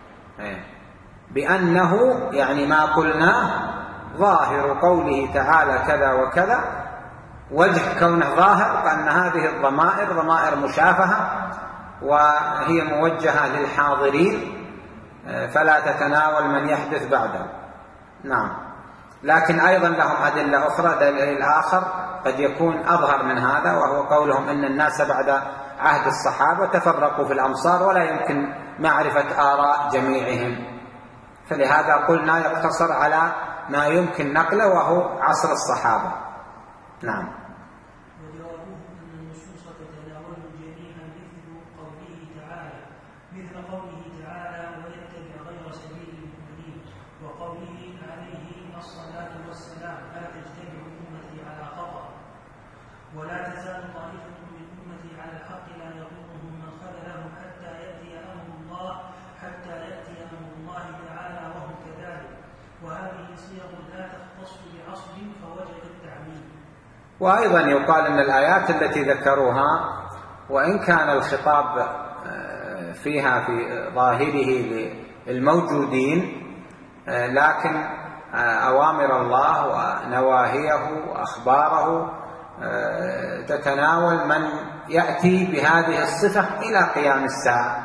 بأنه يعني ما قلنا ظاهر قوله تعالى كذا وكذا، وجه كونه ظاهر أن هذه الضمائر ضمائر مشافهة وهي موجهة للحاضرين فلا تتناول من يحدث بعده. نعم. لكن أيضا لهم أدلة أخرى. دليل آخر قد يكون أظهر من هذا، وهو قولهم إن الناس بعد عهد الصحابة تفرقوا في الأمصار ولا يمكن معرفة آراء جميعهم، فلهذا قلنا يقتصر على ما يمكن نقله وهو عصر الصحابة. نعم. وجوابه أن النصوص تتناول الجميع مثل قوله تعالى مثل قوله تعالى ويتبع غير سبيل المؤمنين، وقوله عليه الصلاة والسلام لا تجتمع أمتي على خطأ، ولا تزال طائفة من أمتي على الحق لا يضرهم من خذلهم حتى يأتي أمر الله حتى يأتي أمر الله تعالى وهم كذلك، وهذه صيغ لا تختص بعصر فوجب التعميم. وأيضا يقال أن الآيات التي ذكروها وإن كان الخطاب فيها في ظاهره للموجودين، لكن أوامر الله ونواهيه وأخباره تتناول من يأتي بهذه الصفة إلى قيام الساعة.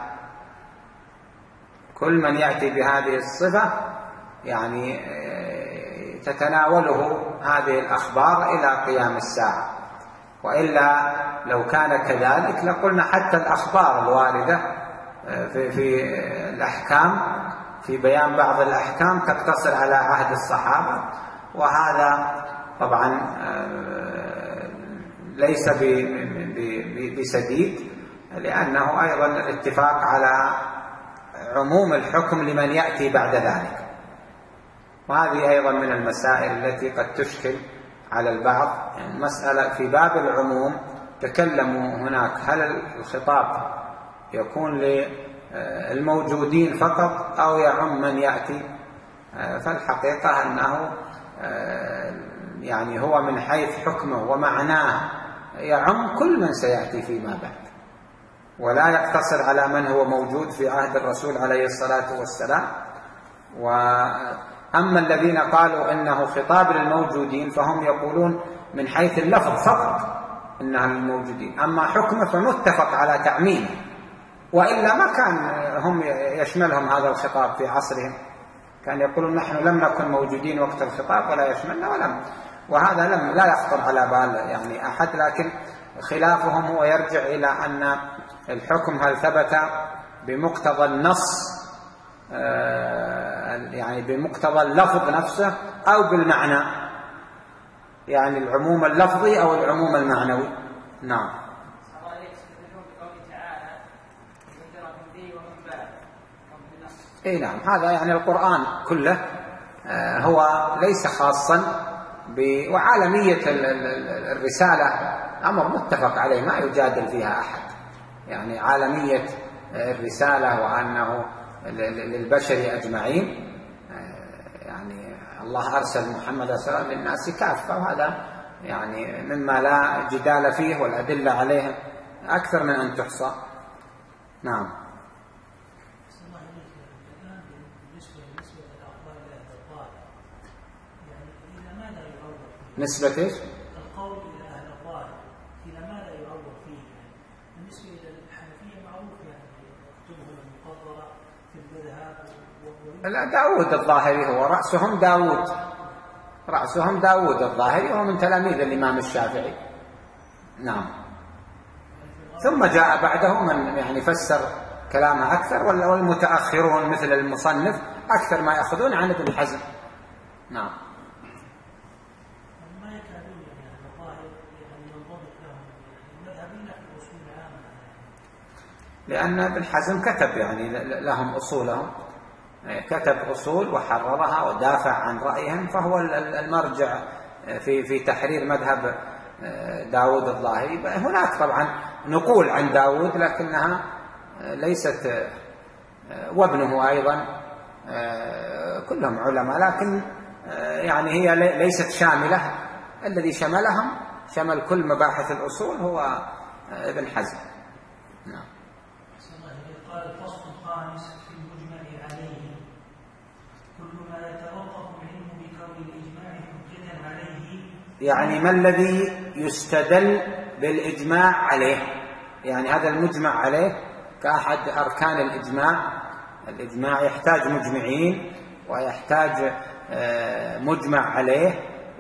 كل من يأتي بهذه الصفة يعني تتناوله هذه الأخبار إلى قيام الساعة، وإلا لو كان كذلك لقلنا حتى الأخبار الواردة في, في الأحكام في بيان بعض الأحكام تقتصر على عهد الصحابة، وهذا طبعا ليس بسديد، لأنه أيضا الاتفاق على عموم الحكم لمن يأتي بعد ذلك. وهذه أيضا من المسائل التي قد تشكل على البعض. يعني مسألة في باب العموم تكلموا هناك هل الخطاب يكون للموجودين فقط أو يعم من يأتي؟ فالحقيقة أنه يعني هو من حيث حكمه ومعناه يعم كل من سيأتي فيما بعد، ولا يقتصر على من هو موجود في عهد الرسول عليه الصلاة والسلام. وأما الذين قالوا إنه خطاب للموجودين فهم يقولون من حيث اللفظ فقط إنها للموجودين، أما حكمه فمتفق على تعميمه، وإلا ما كان هم يشملهم هذا الخطاب في عصرهم، كان يقولون نحن لم نكن موجودين وقت الخطاب ولا يشملنا ولم، وهذا لم لا يخطر على بال يعني أحد. لكن خلافهم هو يرجع إلى أن الحكم هل ثبت بمقتضى النص يعني بمقتضى اللفظ نفسه أو بالمعنى، يعني العموم اللفظي أو العموم المعنوي. نعم. اي نعم، هذا يعني القرآن كله هو ليس خاصا ب وعالمية الرسالة أمر متفق عليه ما يجادل فيها أحد، يعني عالمية الرسالة وأنه للبشر أجمعين، يعني الله أرسل محمد صلى الله عليه وسلم للناس كافة، وهذا يعني مما لا جدال فيه، والأدلة عليه أكثر من أن تحصى. نعم. نسبة ايش؟ القول إلى أهل الظاهر إلى ماذا يعول فيه؟ يعني بالنسبة إلى الحنفية معروف يعني كتبهم المفضلة في المذهب. لا، داود الظاهري هو رأسهم داود رأسهم داود الظاهري، وهو من تلاميذ الإمام الشافعي. نعم. ثم جاء بعده من يعني فسر كلامه أكثر، والمتأخرون مثل المصنف أكثر ما يأخذون عن ابن حزم. نعم. لأن ابن حزم كتب يعني لهم أصولهم، كتب أصول وحررها ودافع عن رأيهم، فهو المرجع في في تحرير مذهب داود الظاهري. هناك طبعا نقول عن داود لكنها ليست، وابنه أيضا كلهم علماء، لكن يعني هي ليست شاملة. الذي شملهم شمل كل مباحث الأصول هو ابن حزم. نعم. قال الفصل الخامس في المجمع عليه كل ما يتوقف العلم بكون الإجماع حجة عليه، يعني ما الذي يستدل بالإجماع عليه؟ يعني هذا المجمع عليه كأحد أركان الإجماع. الإجماع يحتاج مجمعين، ويحتاج مجمع عليه،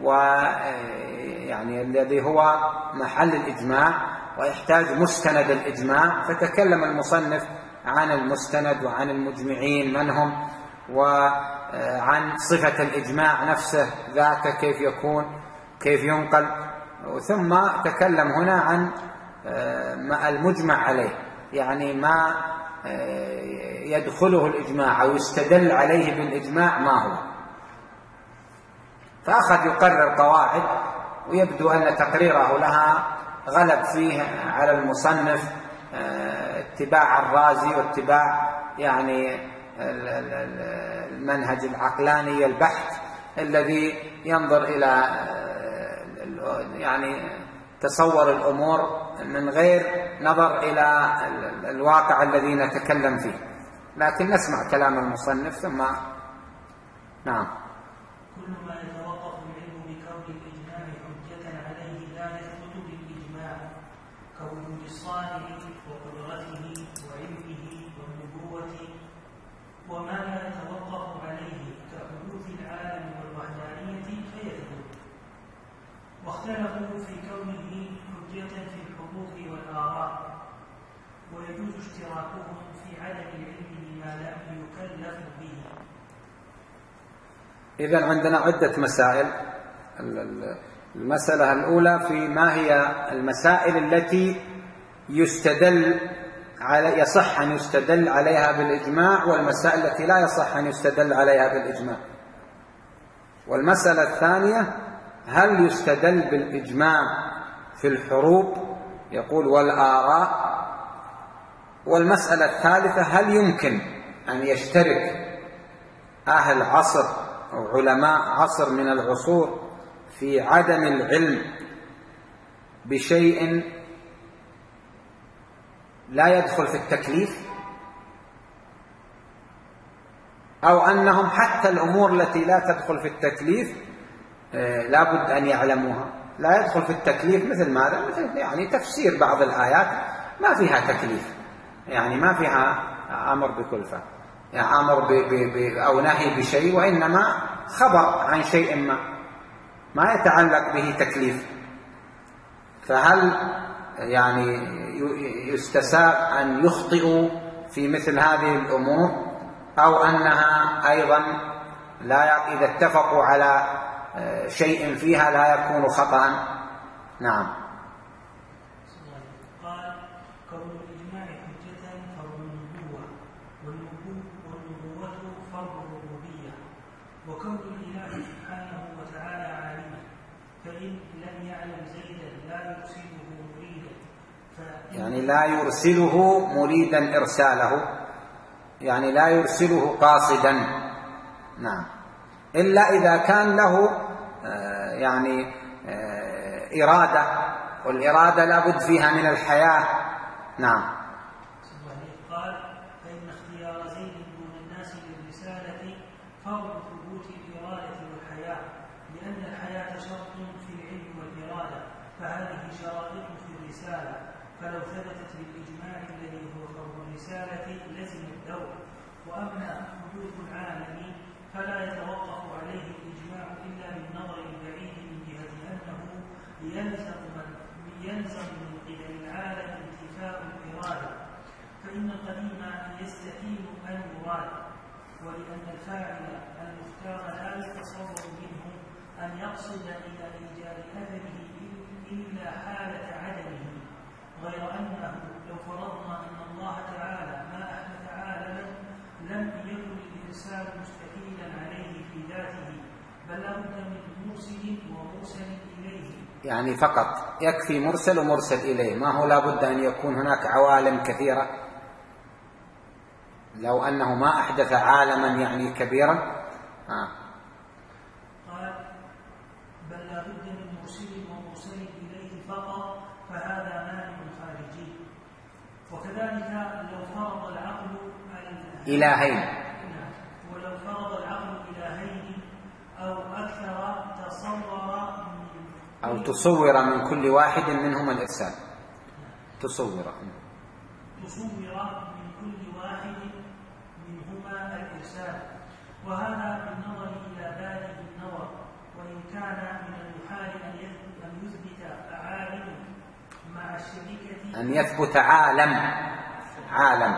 ويعني الذي هو محل الإجماع، ويحتاج مستند الإجماع. فتكلم المصنف عن المستند وعن المجمعين من هم، وعن صفة الإجماع نفسه ذاك كيف يكون، كيف ينقل. ثم تكلم هنا عن المجمع عليه، يعني ما يدخله الإجماع أو يستدل عليه بالإجماع ما هو. فأخذ يقرر قواعد، ويبدو أن تقريره لها غلب فيه على المصنف اتباع الرازي واتباع يعني المنهج العقلاني البحت الذي ينظر إلى يعني تصور الأمور من غير نظر إلى الواقع الذي نتكلم فيه. لكن نسمع كلام المصنف ثم نعم. كل ما يتوقف العلم بكون الإجماع حجة عليه لا يثبت بالإجماع، كوجود الصانع وقدرته وعلمه والنبوة، وما لا يتوقف عليه كحدوث العالم والوحدانية فيثبت. واختلفوا في كونه حجة في الحقوق والآراء، ويجوز اشتراكهم في عدم العلم بما لم يكلف به. إذن عندنا عدة مسائل. المسألة الأولى في ما هي المسائل التي يستدل على يصح أن يستدل عليها بالإجماع، والمسائل التي لا يصح أن يستدل عليها بالإجماع. والمسألة الثانية هل يستدل بالإجماع في الحروب، يقول والآراء. والمسألة الثالثة هل يمكن أن يشترك أهل عصر أو علماء عصر من العصور في عدم العلم بشيء لا يدخل في التكليف، أو أنهم حتى الأمور التي لا تدخل في التكليف لا بد أن يعلموها. لا يدخل في التكليف مثل ماذا؟ مثل يعني تفسير بعض الآيات ما فيها تكليف، يعني ما فيها أمر بكلفة، يعني أمر ب ب ب أو نهي بشيء، وإنما خبر عن شيء ما ما يتعلق به تكليف. فهل يعني يستساغ أن يخطئوا في مثل هذه الأمور، أو أنها أيضا لا إذا اتفقوا على شيء فيها لا يكون خطأ؟ نعم. قال كون الإجماع حجة فرض النبوة، والنبوة فرض الربوبية، وكون الإله سبحانه وتعالى عالما، فإن لم يعلم زيدا لا يرسله مريدا، يعني لا يرسله مريدا إرساله، يعني لا يرسله قاصدا. نعم، إلا إذا كان له يعني إرادة، والإرادة لابد فيها من الحياة. نعم. قال فإن اختيار زيد دون الناس للرسالة فرض ثبوت الإرادة والحياة، لأن الحياة شرط في العلم والإرادة، فهذه شرائط في الرسالة، فلو ثبتت بالإجماع الذي هو فرض الرسالة لزم الدور. وأما حدوث العالم فلا يتوقف عليه الإجماع إلا بالنظر البعيد من جهة أنه يلزم من يلزم من قبل العالم انتفاء الإرادة، فإن القديم يستحيل أن يراد، ولأن الفاعل المختار لا يتصور منه أن يقصد إلى إيجاد أثره إلا حالة عدمه، غير أنه لو فرضنا أن الله تعالى ما أحدث عالما لم يكن الإرسال مستحيلا عليه في ذاته، بل لابد من مرسل ومرسل إليه. يعني فقط يكفي مرسل ومرسل إليه، ما هو لابد أن يكون هناك عوالم كثيرة؟ لو أنه ما أحدث عالما يعني كبيرا. آه. قال بل لابد من مرسل ومرسل إليه فقط، فهذا مانع خارجي. وكذلك لو فرض العقل إلهين، ولو فرض العقل إلهين أو أكثر تصور أو تصور من كل واحد منهما الإرسال، تصور تصور من كل واحد منهما الإرسال، وهذا أن يثبت عالم عالم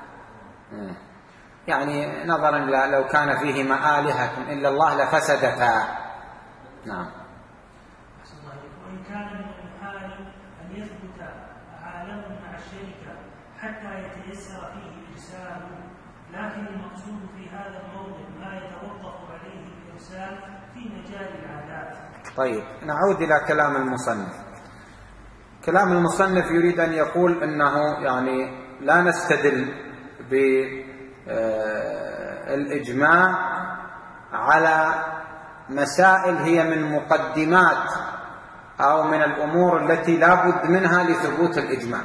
يعني نظرا لو كان فيهما آلهة إلا الله لفسدتا. نعم. وإن كان من المحال أن يثبت عالم مع الشركة حتى يتيسر فيه إرساله، لكن المقصود في هذا الموضع ما يتوقف عليه الإرسال في مجال العادات. طيب نعود إلى كلام المصنف. كلام المصنف يريد أن يقول أنه يعني لا نستدل بالإجماع على مسائل هي من مقدمات أو من الأمور التي لا بد منها لثبوت الإجماع،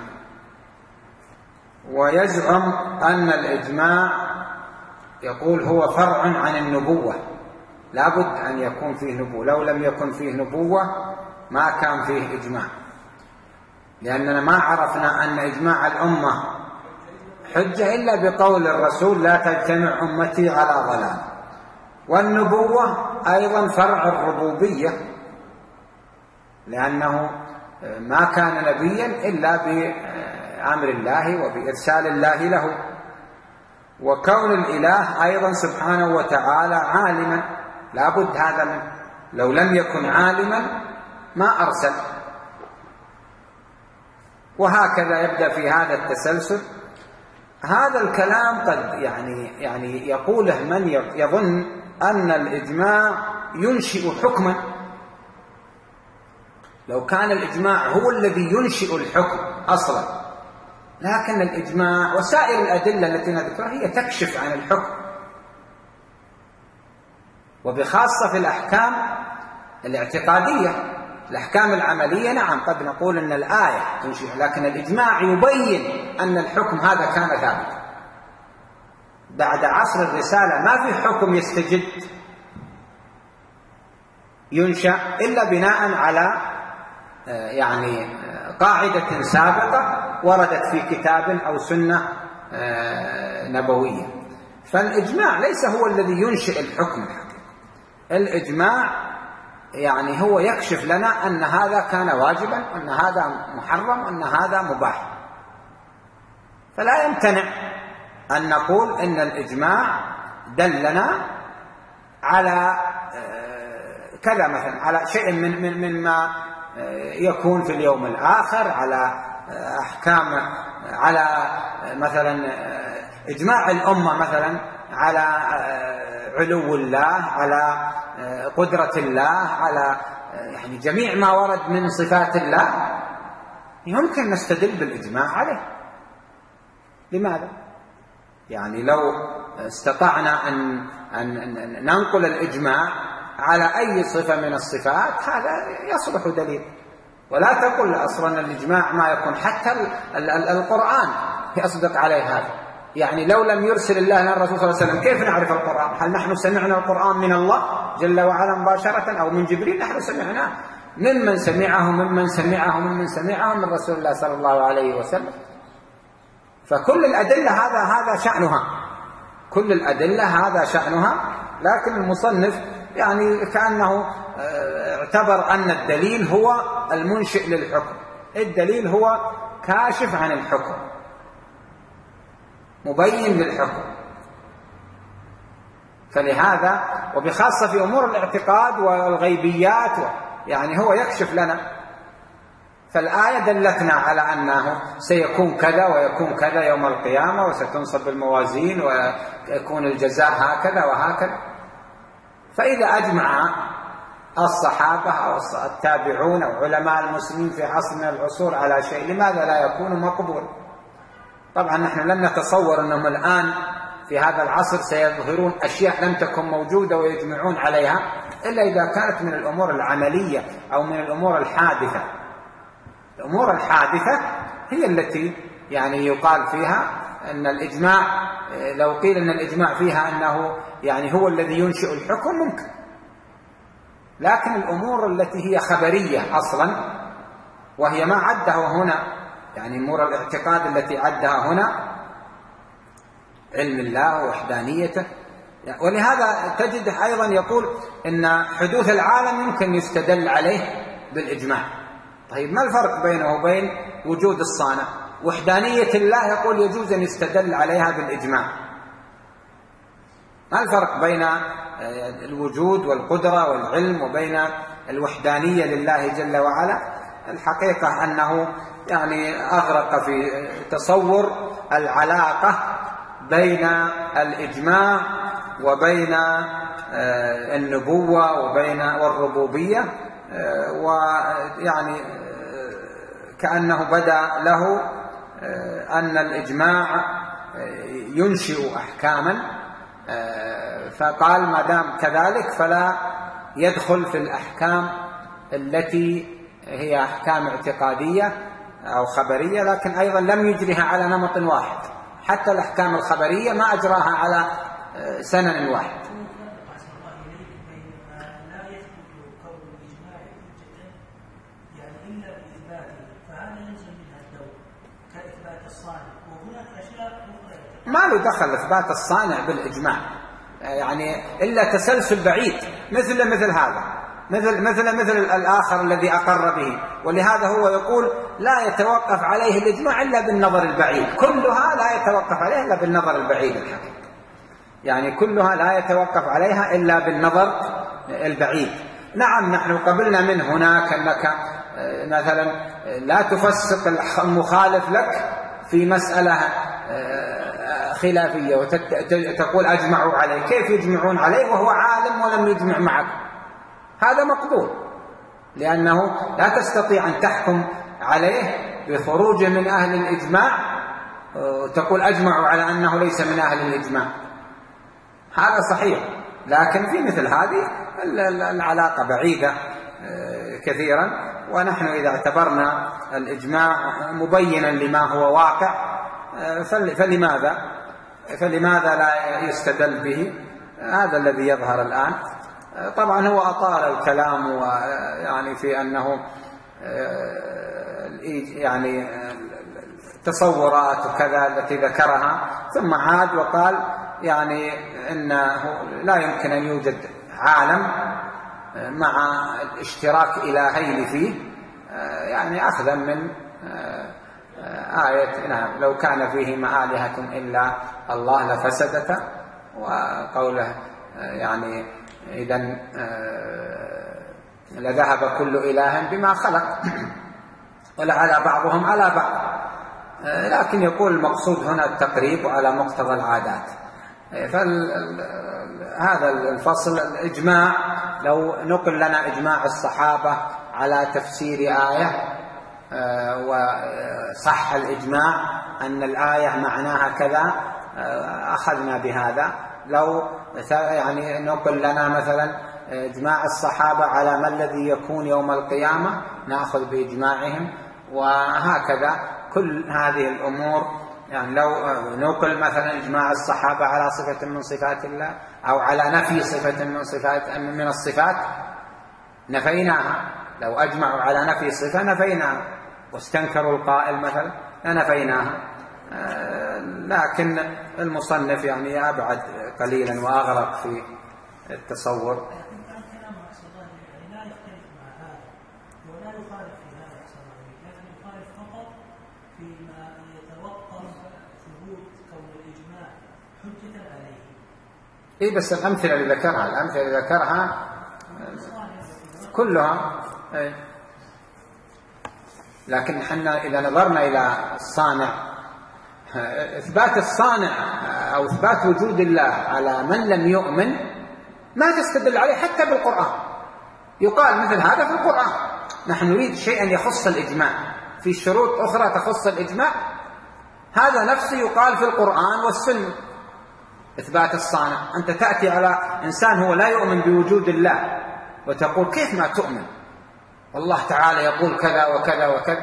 ويزعم أن الإجماع يقول هو فرع عن النبوة، لا بد أن يكون فيه نبوة، لو لم يكن فيه نبوة ما كان فيه إجماع، لأننا ما عرفنا أن إجماع الأمة حجة إلا بقول الرسول لا تجتمع أمتي على ضلال. والنبوة أيضا فرع الربوبية، لأنه ما كان نبيا إلا بأمر الله وبإرسال الله له. وكون الإله أيضا سبحانه وتعالى عالما، لا بد هذا منه، لو لم يكن عالما ما أرسل. وهكذا يبدأ في هذا التسلسل. هذا الكلام قد يعني يعني يقوله من يظن أن الإجماع ينشئ حكما. لو كان الإجماع هو الذي ينشئ الحكم أصلا، لكن الإجماع وسائر الأدلة التي نذكرها هي تكشف عن الحكم، وبخاصة في الأحكام الاعتقادية. الأحكام العملية نعم قد نقول أن الآية تنشئ، لكن الإجماع يبين أن الحكم هذا كان ثابتا. بعد عصر الرسالة ما في حكم يستجد ينشأ إلا بناء على يعني قاعدة سابقة وردت في كتاب أو سنة نبوية. فالإجماع ليس هو الذي ينشئ الحكم الحقيقي، الإجماع يعني هو يكشف لنا أن هذا كان واجبا، أن هذا محرم، أن هذا مباح. فلا يمتنع أن نقول إن الإجماع دلنا على كذا، مثلا على شيء من من مما يكون في اليوم الآخر، على أحكام، على مثلا إجماع الأمة مثلا على علو الله، على قدرة الله، على يعني جميع ما ورد من صفات الله يمكن نستدل بالإجماع عليه. لماذا؟ يعني لو استطعنا أن, أن ننقل الإجماع على أي صفة من الصفات هذا يصلح دليل. ولا تقل أصلا الإجماع ما يكون، حتى القرآن يصدق عليه هذا. يعني لو لم يرسل الله لنا الرسول صلى الله عليه وسلم كيف نعرف القرآن؟ هل نحن سمعنا القرآن من الله جل وعلا مباشرة أو من جبريل؟ نحن سمعناه ممن سمعه ممن سمعه ممن سمعه من رسول الله صلى الله عليه وسلم. فكل الأدلة هذا هذا شأنها، كل الأدلة هذا شأنها. لكن المصنف يعني كأنه اعتبر أن الدليل هو المنشئ للحكم، الدليل هو كاشف عن الحكم، مبين للحكم. فلهذا وبخاصة في أمور الاعتقاد والغيبيات يعني هو يكشف لنا. فالآية دلتنا على أنه سيكون كذا ويكون كذا يوم القيامة، وستنصب الموازين ويكون الجزاء هكذا وهكذا. فإذا أجمع الصحابة أو التابعون أو علماء المسلمين في عصر من العصور على شيء، لماذا لا يكون مقبول؟ طبعا نحن لن نتصور أنهم الآن في هذا العصر سيظهرون أشياء لم تكن موجودة ويجمعون عليها، إلا إذا كانت من الأمور العملية أو من الأمور الحادثة. الأمور الحادثة هي التي يعني يقال فيها أن الإجماع، لو قيل أن الإجماع فيها أنه يعني هو الذي ينشئ الحكم ممكن. لكن الأمور التي هي خبرية أصلا وهي ما عدها هنا، يعني أمور الاعتقاد التي عدها هنا علم الله ووحدانيته. ولهذا تجد أيضا يقول إن حدوث العالم يمكن يستدل عليه بالإجماع، طيب ما الفرق بينه وبين وجود الصانع؟ وحدانية الله يقول يجوز أن يستدل عليها بالإجماع. ما الفرق بين الوجود والقدرة والعلم وبين الوحدانية لله جل وعلا؟ الحقيقة أنه يعني أغرق في تصور العلاقة بين الإجماع وبين النبوة وبين والربوبية، ويعني كأنه بدأ له أن الإجماع ينشئ أحكاما، فقال ما دام كذلك فلا يدخل في الأحكام التي هي أحكام اعتقادية أو خبرية، لكن أيضا لم يجرها على نمط واحد، حتى الأحكام الخبرية ما أجراها على سنن واحد. ما له دخل إثبات الصانع بالإجماع، يعني إلا تسلسل بعيد مثل مثل هذا، مثل مثل مثل الآخر الذي أقر به، ولهذا هو يقول لا يتوقف عليه الإجماع إلا بالنظر البعيد، كلها لا يتوقف عليها إلا بالنظر البعيد الحقيقة، يعني كلها لا يتوقف عليها إلا بالنظر البعيد. نعم نحن قبلنا من هناك أنك مثلا لا تفسق المخالف لك في مسألة خلافية وتقول أجمعوا عليه، كيف يجمعون عليه وهو عالم ولم يجمع معك؟ هذا مقبول، لأنه لا تستطيع أن تحكم عليه بخروج من أهل الإجماع وتقول أجمعوا على أنه ليس من أهل الإجماع، هذا صحيح، لكن في مثل هذه العلاقة بعيدة كثيرا، ونحن إذا اعتبرنا الإجماع مبينا لما هو واقع فلماذا فلماذا لا يستدل به؟ هذا الذي يظهر الآن. طبعا هو أطال الكلام ويعني في أنه يعني تصورات وكذا التي ذكرها، ثم عاد وقال يعني إنه لا يمكن أن يوجد عالم مع اشتراك إلهين فيه، يعني أخذا من آية نعم لو كان فيهما آلهة إلا الله لفسدتا، وقوله يعني إذن لذهب كل إله بما خلق ولعلى بعضهم على بعض، لكن يقول المقصود هنا التقريب على مقتضى العادات. فهذا الفصل الإجماع، لو نقل لنا إجماع الصحابة على تفسير آية وصح الإجماع أن الآية معناها كذا أخذنا بهذا. لو يعني نقل لنا مثلا إجماع الصحابة على ما الذي يكون يوم القيامة نأخذ بإجماعهم، وهكذا كل هذه الأمور. يعني لو نقل مثلا إجماع الصحابة على صفة من صفات الله أو على نفي صفة من صفات من الصفات نفيناها، لو أجمعوا على نفي صفة نفيناها، واستنكروا القائل مثلا لنفيناها. لكن المصنف يعني أبعد قليلا وأغرق في التصور. إيه بس الأمثلة اللي ذكرها الأمثلة اللي ذكرها كلها إيه. لكن حنا إذا نظرنا إلى الصانع، إثبات الصانع أو إثبات وجود الله على من لم يؤمن ما تستدل عليه حتى بالقرآن. يقال مثل هذا في القرآن، نحن نريد شيئا يخص الإجماع، في شروط أخرى تخص الإجماع، هذا نفسه يقال في القرآن والسنة. إثبات الصانع، أنت تأتي على إنسان هو لا يؤمن بوجود الله وتقول كيف ما تؤمن والله تعالى يقول كذا وكذا وكذا.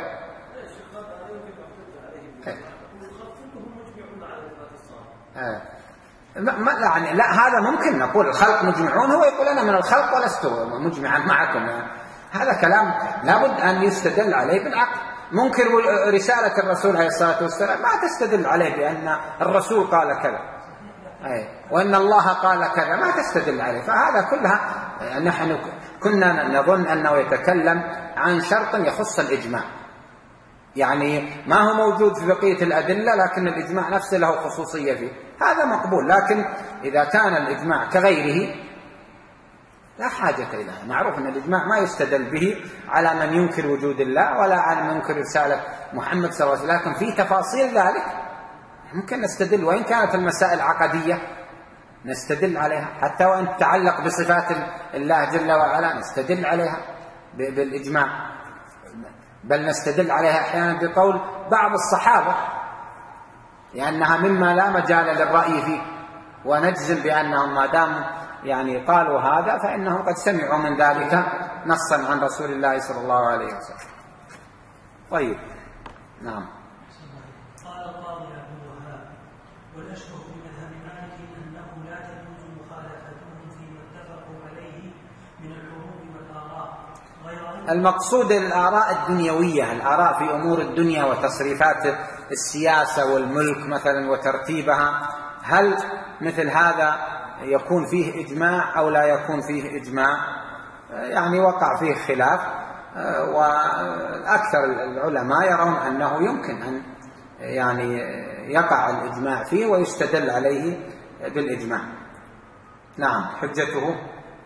ما يعني لا هذا ممكن نقول الخلق مجمعون، هو يقول أنا من الخلق ولست مجمعا معكم، هذا كلام لابد أن يستدل عليه بالعقل. منكر رسالة الرسول عليه الصلاة والسلام ما تستدل عليه بأن الرسول قال كذا وأن الله قال كذا، ما تستدل عليه. فهذا كلها نحن كنا نظن أنه يتكلم عن شرط يخص الإجماع، يعني ما هو موجود في بقية الأدلة لكن الإجماع نفسه له خصوصية فيه، هذا مقبول. لكن إذا كان الإجماع كغيره لا حاجة إليه. معروف أن الإجماع ما يستدل به على من ينكر وجود الله ولا على من ينكر رسالة محمد صلى الله عليه وسلم، لكن في تفاصيل ذلك ممكن نستدل، وإن كانت المسائل عقدية نستدل عليها، حتى وإن تتعلق بصفات الله جل وعلا نستدل عليها بالإجماع، بل نستدل عليها أحيانا بقول بعض الصحابة لأنها مما لا مجال للرأي فيه، ونجزم بأنهم ما دام يعني قالوا هذا فإنهم قد سمعوا من ذلك نصا عن رسول الله صلى الله عليه وسلم. طيب، نعم. قال القاضي أبو وهاب: والأشهر في مذهب مالك أنه لا تجوز مخالفتهم فيما اتفقوا عليه من الحروب والآراء، غير المقصود الآراء الدنيوية، الآراء في أمور الدنيا وتصريفات السياسة والملك مثلا وترتيبها، هل مثل هذا يكون فيه إجماع أو لا يكون فيه إجماع؟ يعني وقع فيه خلاف، وأكثر العلماء يرون أنه يمكن أن يعني يقع الإجماع فيه ويستدل عليه بالإجماع. نعم، حجته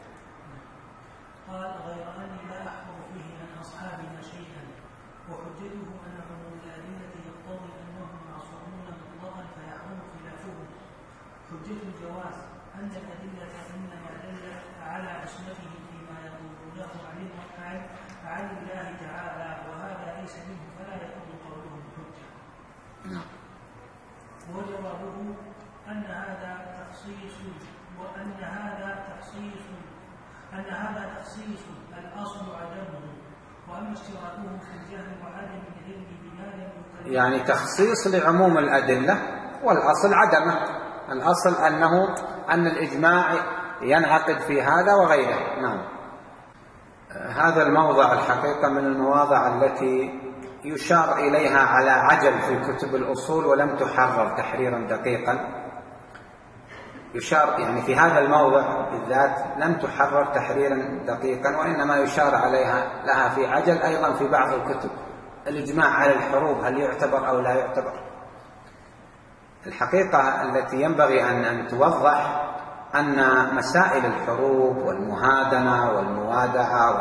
قال: غير أني لا أحفظ فيه عن أصحابنا شيئا، وحجته أن عموم الأدلة يقتضي أنهم معصومون مطلقا فيحرم خلافهم. حجة الجواز أن الأدلة إنما دلت على عصمته فيما يقولونه عن عن الله تعالى، وهذا ليس منه فلا يكون قوله بحجة. وجوابه أن هذا تخصيص وأن هذا تخصيص أن هذا تخصيص الأصل عدمه، وأما اشتراكه في الجهل وعدم العلم بهذا يعني تخصيص لعموم الأدلة والأصل عدمه، الأصل أنه أن الإجماع ينعقد في هذا وغيره. نعم، هذا الموضع الحقيقة من المواضع التي يشار إليها على عجل في كتب الأصول ولم تحرر تحريرا دقيقا. يشار يعني في هذا الموضع بالذات لم تحرر تحريرا دقيقا، وإنما يشار عليها لها في عجل أيضا في بعض الكتب. الإجماع على الحروب هل يعتبر أو لا يعتبر؟ الحقيقة التي ينبغي أن أن توضح أن مسائل الحروب والمهادنة والموادعة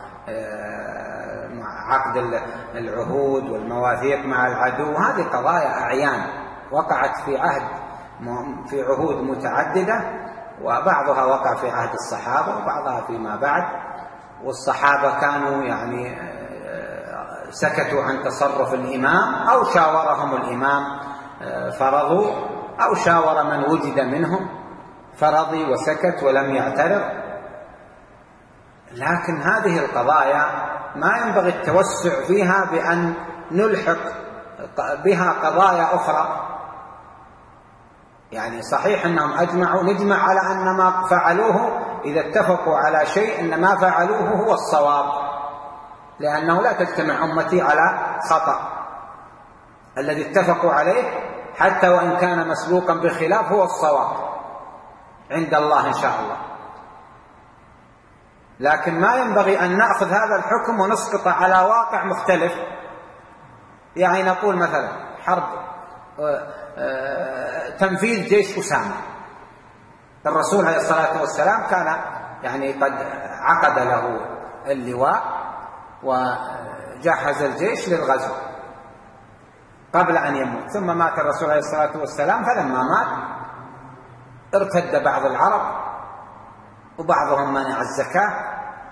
وعقد العهود والمواثيق مع العدو هذه قضايا أعيان وقعت في عهد في عهود متعددة، وبعضها وقع في عهد الصحابة وبعضها فيما بعد، والصحابة كانوا يعني سكتوا عن تصرف الإمام أو شاورهم الإمام فرضوا، أو شاور من وجد منهم فرضي وسكت ولم يعترض. لكن هذه القضايا ما ينبغي التوسع فيها بأن نلحق بها قضايا أخرى. يعني صحيح أنهم أجمعوا، نجمع على أن ما فعلوه إذا اتفقوا على شيء أن ما فعلوه هو الصواب، لأنه لا تجتمع أمتي على خطأ. الذي اتفقوا عليه حتى وإن كان مسبوقا بخلاف هو الصواب عند الله إن شاء الله. لكن ما ينبغي أن نأخذ هذا الحكم ونسقط على واقع مختلف. يعني نقول مثلا حرب تنفيذ جيش أسامة، الرسول عليه الصلاة والسلام كان يعني قد عقد له اللواء وجهز الجيش للغزو قبل أن يموت، ثم مات الرسول عليه الصلاة والسلام، فلما مات ارتد بعض العرب وبعضهم منع الزكاة،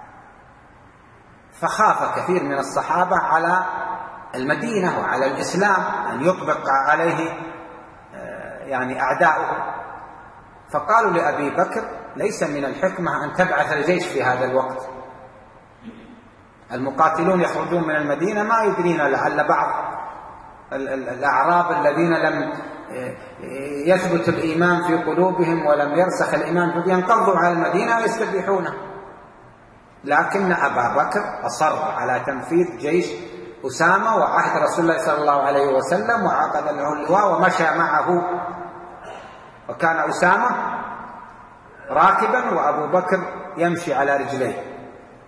فخاف كثير من الصحابة على المدينة وعلى الإسلام أن يطبق عليه يعني أعداؤه، فقالوا لأبي بكر ليس من الحكمة أن تبعث الجيش في هذا الوقت، المقاتلون يخرجون من المدينة ما يدرين لعل بعض الأعراب الذين لم يثبت الإيمان في قلوبهم ولم يرسخ الإيمان ينقضوا على المدينة ويستبيحونه. لكن أبا بكر أصر على تنفيذ جيش أسامة وعهد رسول الله صلى الله عليه وسلم، وعقد له اللواء ومشى معه، وكان أسامة راكبا وأبو بكر يمشي على رجليه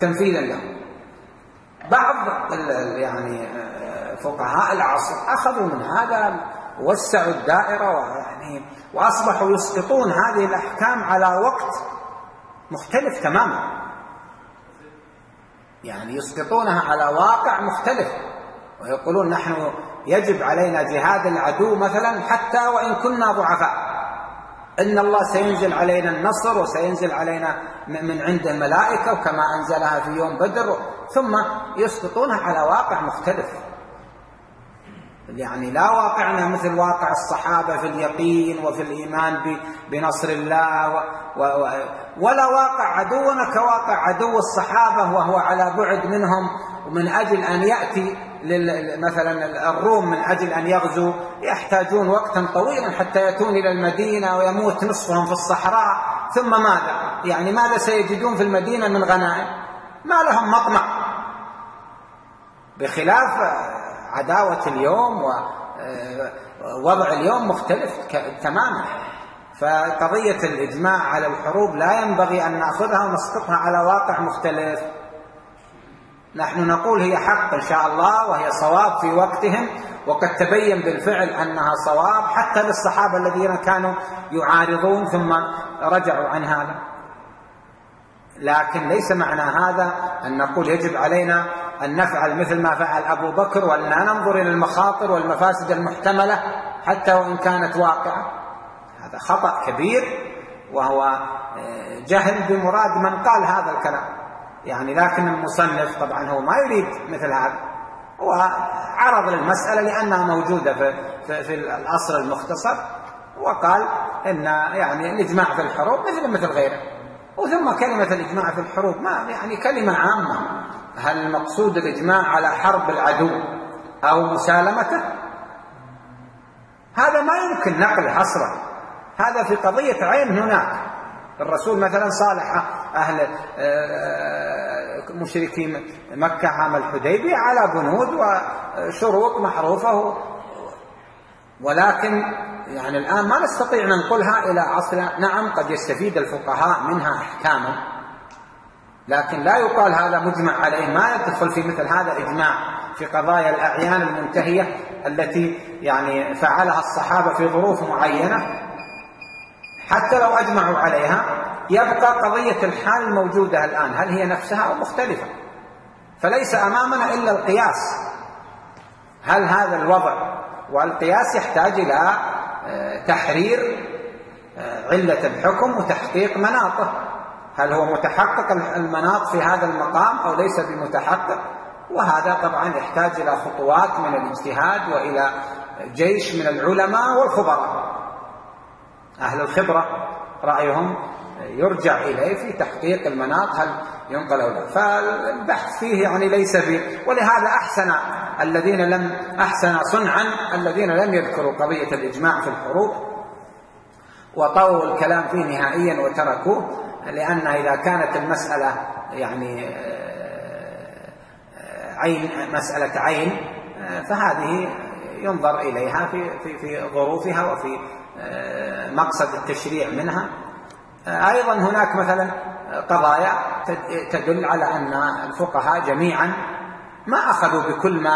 تنفيذا له. بعض يعني فقهاء العصر أخذوا من هذا ووسعوا الدائرة ويعني وأصبحوا يسقطون هذه الأحكام على وقت مختلف تماما، يعني يسقطونها على واقع مختلف، ويقولون نحن يجب علينا جهاد العدو مثلا حتى وإن كنا ضعفاء، إن الله سينزل علينا النصر وسينزل علينا من عند الملائكة وكما أنزلها في يوم بدر، ثم يسقطونها على واقع مختلف، يعني لا واقعنا مثل واقع الصحابة في اليقين وفي الإيمان بنصر الله، ولا واقع عدونا كواقع عدو الصحابة وهو على بعد منهم، ومن أجل أن يأتي مثلا الروم من أجل أن يغزوا يحتاجون وقتا طويلا حتى يأتون إلى المدينة ويموت نصفهم في الصحراء، ثم ماذا؟ يعني ماذا سيجدون في المدينة من غنائم؟ ما لهم مطمع، بخلاف عداوة اليوم ووضع اليوم مختلف تماما. فقضية الإجماع على الحروب لا ينبغي أن نأخذها ونسقطها على واقع مختلف. نحن نقول هي حق إن شاء الله وهي صواب في وقتهم، وقد تبين بالفعل أنها صواب حتى للصحابة الذين كانوا يعارضون ثم رجعوا عن هذا، لكن ليس معنى هذا أن نقول يجب علينا أن نفعل مثل ما فعل أبو بكر ولا ننظر إلى المخاطر والمفاسد المحتملة حتى وإن كانت واقعة. هذا خطأ كبير، وهو جهل بمراد من قال هذا الكلام يعني. لكن المصنف طبعا هو ما يريد مثل هذا، وعرض المسألة لأنها موجودة في, في, في الأصل المختصر، وقال إن يعني الإجماع في الحروب مثل مثل غيره. وثم كلمة الإجماع في الحروب ما يعني كلمة عامة، هل المقصود الإجماع على حرب العدو أو مسالمته؟ هذا ما يمكن نقل حصره، هذا في قضية عين. هناك الرسول مثلا صالح أهل مشركي مكة عام الحديبية على بنود وشروط معروفة، ولكن يعني الآن ما نستطيع ننقلها إلى عصرنا. نعم قد يستفيد الفقهاء منها أحكاما، لكن لا يقال هذا مجمع عليه، ما يدخل في مثل هذا إجماع في قضايا الأعيان المنتهية التي يعني فعلها الصحابة في ظروف معينة. حتى لو أجمعوا عليها يبقى قضية الحال الموجودة الآن، هل هي نفسها أو مختلفة؟ فليس أمامنا إلا القياس، هل هذا الوضع، والقياس يحتاج إلى تحرير علة الحكم وتحقيق مناطه، هل هو متحقق المناط في هذا المقام أو ليس بمتحقق؟ وهذا طبعا يحتاج إلى خطوات من الاجتهاد وإلى جيش من العلماء والخبراء، أهل الخبرة رأيهم يرجع إليه في تحقيق المناط هل ينقل أو لا. فالبحث فيه يعني ليس به، ولهذا أحسن الذين لم أحسن صنعا الذين لم يذكروا قضية الإجماع في الحروب وطووا الكلام فيه نهائيا وتركوه، لأن إذا كانت المسألة يعني عين مسألة عين فهذه ينظر إليها في في في ظروفها وفي مقصد التشريع منها. أيضا هناك مثلا قضايا تدل على أن الفقهاء جميعا ما أخذوا بكل ما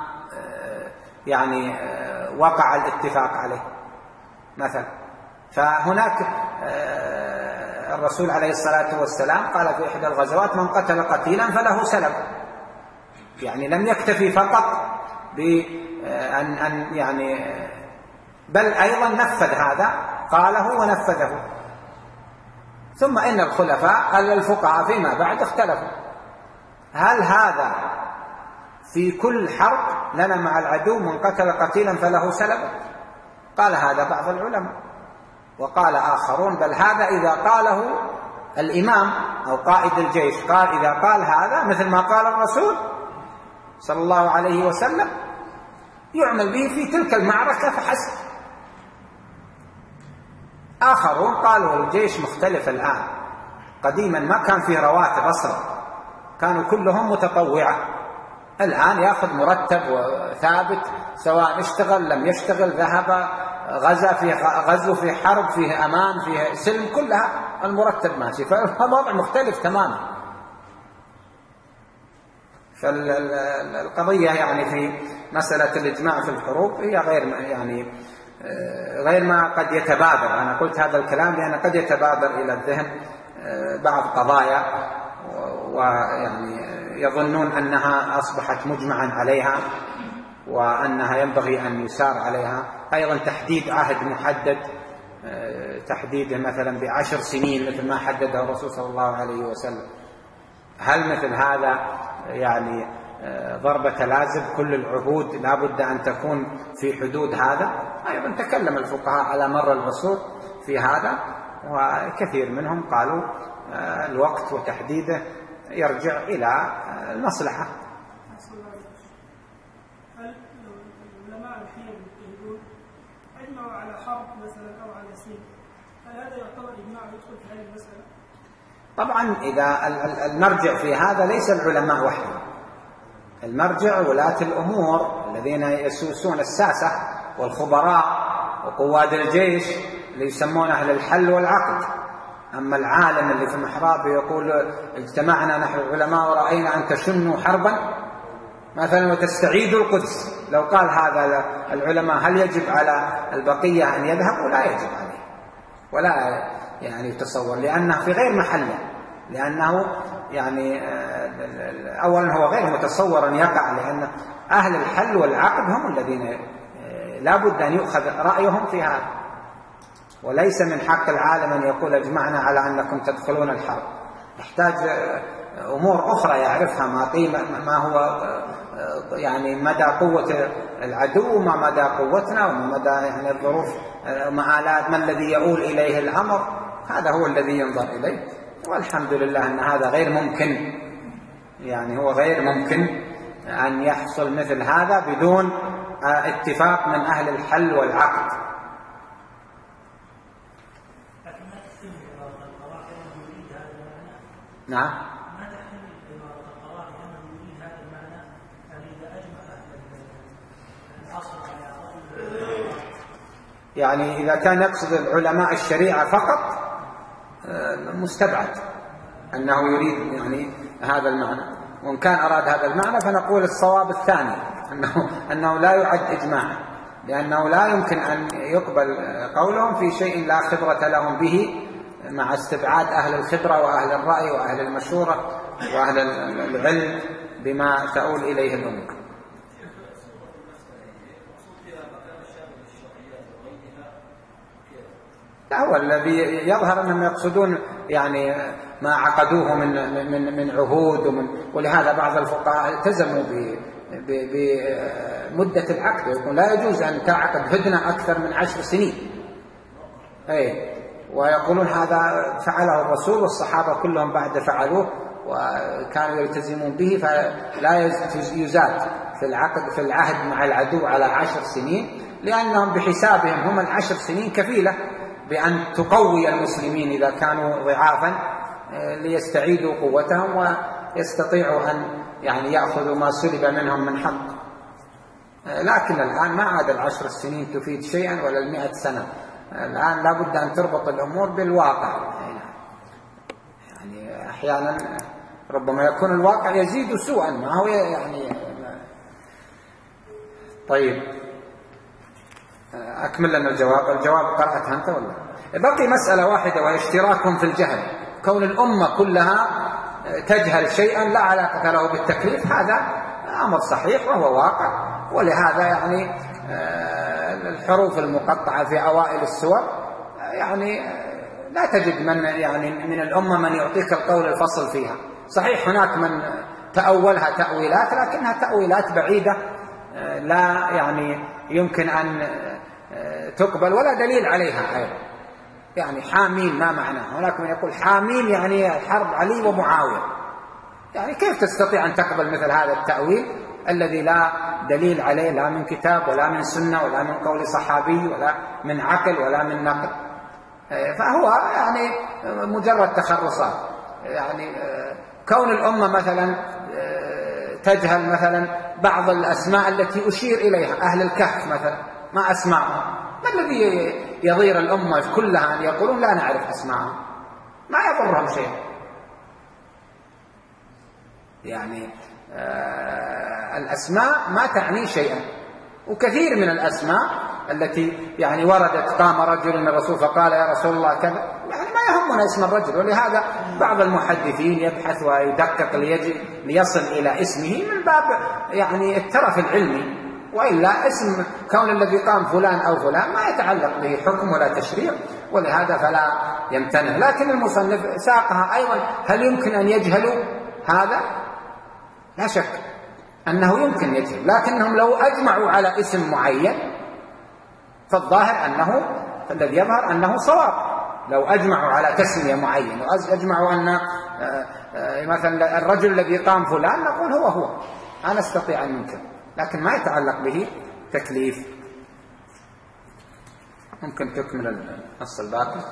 يعني وقع الاتفاق عليه مثلا. فهناك الرسول عليه الصلاة والسلام قال في إحدى الغزوات من قتل قتيلا فله سلب، يعني لم يكتفي فقط بأن أن يعني بل أيضا نفذ هذا، قاله ونفذه. ثم إن الخلفاء الفقهاء فيما بعد اختلفوا، هل هذا في كل حرب لنا مع العدو من قتل قتيلا فله سلب؟ قال هذا بعض العلماء، وقال آخرون بل هذا إذا قاله الإمام أو قائد الجيش، قال إذا قال هذا مثل ما قال الرسول صلى الله عليه وسلم يعمل به في تلك المعركة فحسب. آخرون قالوا الجيش مختلف الآن، قديما ما كان فيه رواتب أصلا، كانوا كلهم متطوعة، الآن يأخذ مرتب وثابت سواء اشتغل لم يشتغل، ذهب غزا في غزو في حرب فيه أمان فيه سلم، كلها المرتب ماشي، فالوضع مختلف تماما. فالقضية يعني في مسألة الإجماع في الحروب هي غير يعني غير ما قد يتبادر. أنا قلت هذا الكلام لأن قد يتبادر إلى الذهن بعض قضايا ويعني يظنون أنها أصبحت مجمعا عليها وأنها ينبغي أن يسار عليها. أيضا تحديد عهد محدد، تحديده مثلا بعشر سنين مثل ما حدده الرسول صلى الله عليه وسلم، هل مثل هذا يعني ضربة لازم؟ كل العهود لا بد أن تكون في حدود هذا. أيضا تكلم الفقهاء على مر العصور في هذا، وكثير منهم قالوا الوقت وتحديده يرجع إلى المصلحة. هل العلماء الحين يقولون أجمعوا على حرب مثلا أو على سلم، هل هذا يعتبر إجماع يدخل في هذه المسألة؟ طبعا إذا المرجع في هذا ليس العلماء وحدهم، المرجع ولاة الأمور الذين يسوسون الساسة والخبراء وقواد الجيش اللي يسمون أهل الحل والعقد. أما العالم اللي في محرابه يقول اجتمعنا نحن العلماء ورأينا أن تشنوا حربا مثلا وتستعيدوا القدس، لو قال هذا العلماء هل يجب على البقية أن يذهبوا؟ لا يجب عليه ولا يعني يتصور، لأنه في غير محله، لأنه يعني أولا هو غير متصور أن يقع، لأن أهل الحل والعقد هم الذين لا بد أن يؤخذ رأيهم في هذا، وليس من حق العالم أن يقول اجمعنا على أنكم تدخلون الحرب. يحتاج أمور أخرى يعرفها، ما قيمة ما هو يعني مدى قوة العدو وما مدى قوتنا وما مدى يعني الظروف مآلات ما الذي يؤول إليه الأمر، هذا هو الذي ينظر إليه. والحمد لله أن هذا غير ممكن، يعني هو غير ممكن أن يحصل مثل هذا بدون اتفاق من أهل الحل والعقد. نعم. ما تحتمل إمارة القضاء أنه يريد هذا المعنى، يعني إذا أجمع العصر على يعني إذا كان يقصد العلماء الشريعة فقط مستبعد أنه يريد يعني هذا المعنى، وإن كان أراد هذا المعنى فنقول الصواب الثاني أنه, أنه لا يعد إجماعا، لأنه لا يمكن أن يقبل قولهم في شيء لا خبرة لهم به، مع استبعاد أهل الخبرة وأهل الرأي وأهل المشورة وأهل العلم بما تؤول إليه الأمور. لا، هو الذي يظهر أنهم يقصدون يعني ما عقدوه من من من عهود ومن، ولهذا بعض الفقهاء التزموا بمدة العقد، ويقول لا يجوز أن تعقد هدنة أكثر من عشر سنين. أي ويقولون هذا فعله الرسول والصحابة كلهم بعد فعلوه وكانوا يلتزمون به، فلا يزاد في العقد في العهد مع العدو على عشر سنين، لأنهم بحسابهم هم العشر سنين كفيلة بأن تقوي المسلمين إذا كانوا ضعافا ليستعيدوا قوتهم ويستطيعوا أن يعني يأخذوا ما سلب منهم من حق. لكن الآن ما عاد العشر سنين تفيد شيئا ولا المئة سنة، الآن لا بد أن تربط الأمور بالواقع. يعني أحيانا ربما يكون الواقع يزيد سوءا، ما هو يعني. طيب أكمل لنا الجواب. الجواب قرأتها أنت ولا؟ بقي مسألة واحدة وهي اشتراكهم في الجهل، كون الأمة كلها تجهل شيئا لا علاقة له بالتكليف، هذا أمر صحيح وهو واقع. ولهذا يعني الحروف المقطعة في أوائل السور يعني لا تجد من يعني من الأمة من يعطيك القول الفصل فيها. صحيح هناك من تأولها تأويلات، لكنها تأويلات بعيدة لا يعني يمكن أن تقبل ولا دليل عليها أيضا. يعني حامين ما معناه؟ هناك من يقول حامين يعني حرب علي ومعاوية، يعني كيف تستطيع أن تقبل مثل هذا التأويل الذي لا دليل عليه لا من كتاب ولا من سنة ولا من قول صحابي ولا من عقل ولا من نقل؟ فهو يعني مجرد تخرصات. يعني كون الأمة مثلا تجهل مثلا بعض الأسماء التي أشير إليها، أهل الكهف مثلا ما أسمعهم، ما الذي يضير الأمة كلها أن يقولون لا نعرف أسماءهم؟ ما يضرهم شيء. يعني الأسماء ما تعني شيئا، وكثير من الأسماء التي يعني وردت قام رجل من الرسول فقال يا رسول الله كذا، يعني ما يهمنا اسم الرجل. ولهذا بعض المحدثين يبحث ويدقق ليجي ليصل إلى اسمه من باب يعني الترف العلمي، وإلا اسم كون الذي قام فلان أو فلان ما يتعلق به حكم ولا تشريع، ولهذا فلا يمتنع. لكن المصنف ساقها أيضا هل يمكن أن يجهلوا هذا؟ لا شك أنه يمكن يجهل، لكنهم لو أجمعوا على اسم معين فالظاهر أنه الذي يظهر أنه صواب. لو أجمعوا على تسمية معينة وأجمعوا أن مثلا الرجل الذي قام فلان نقول هو هو، أنا أستطيع أن يمكن، لكن ما يتعلق به تكليف. ممكن تكمل النص الباقي.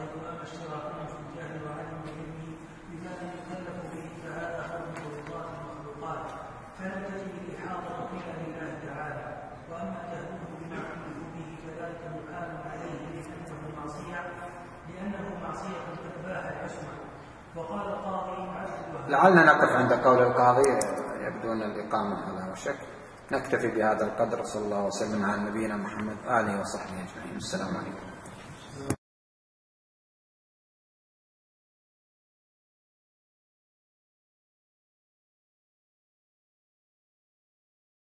لعلنا نقف عند قول القاضي، يبدو أن الإقامة على وشك. نكتفي بهذا القدر. صلى الله وسلم على نبينا محمد وآله وصحبه أجمعين. السلام عليكم.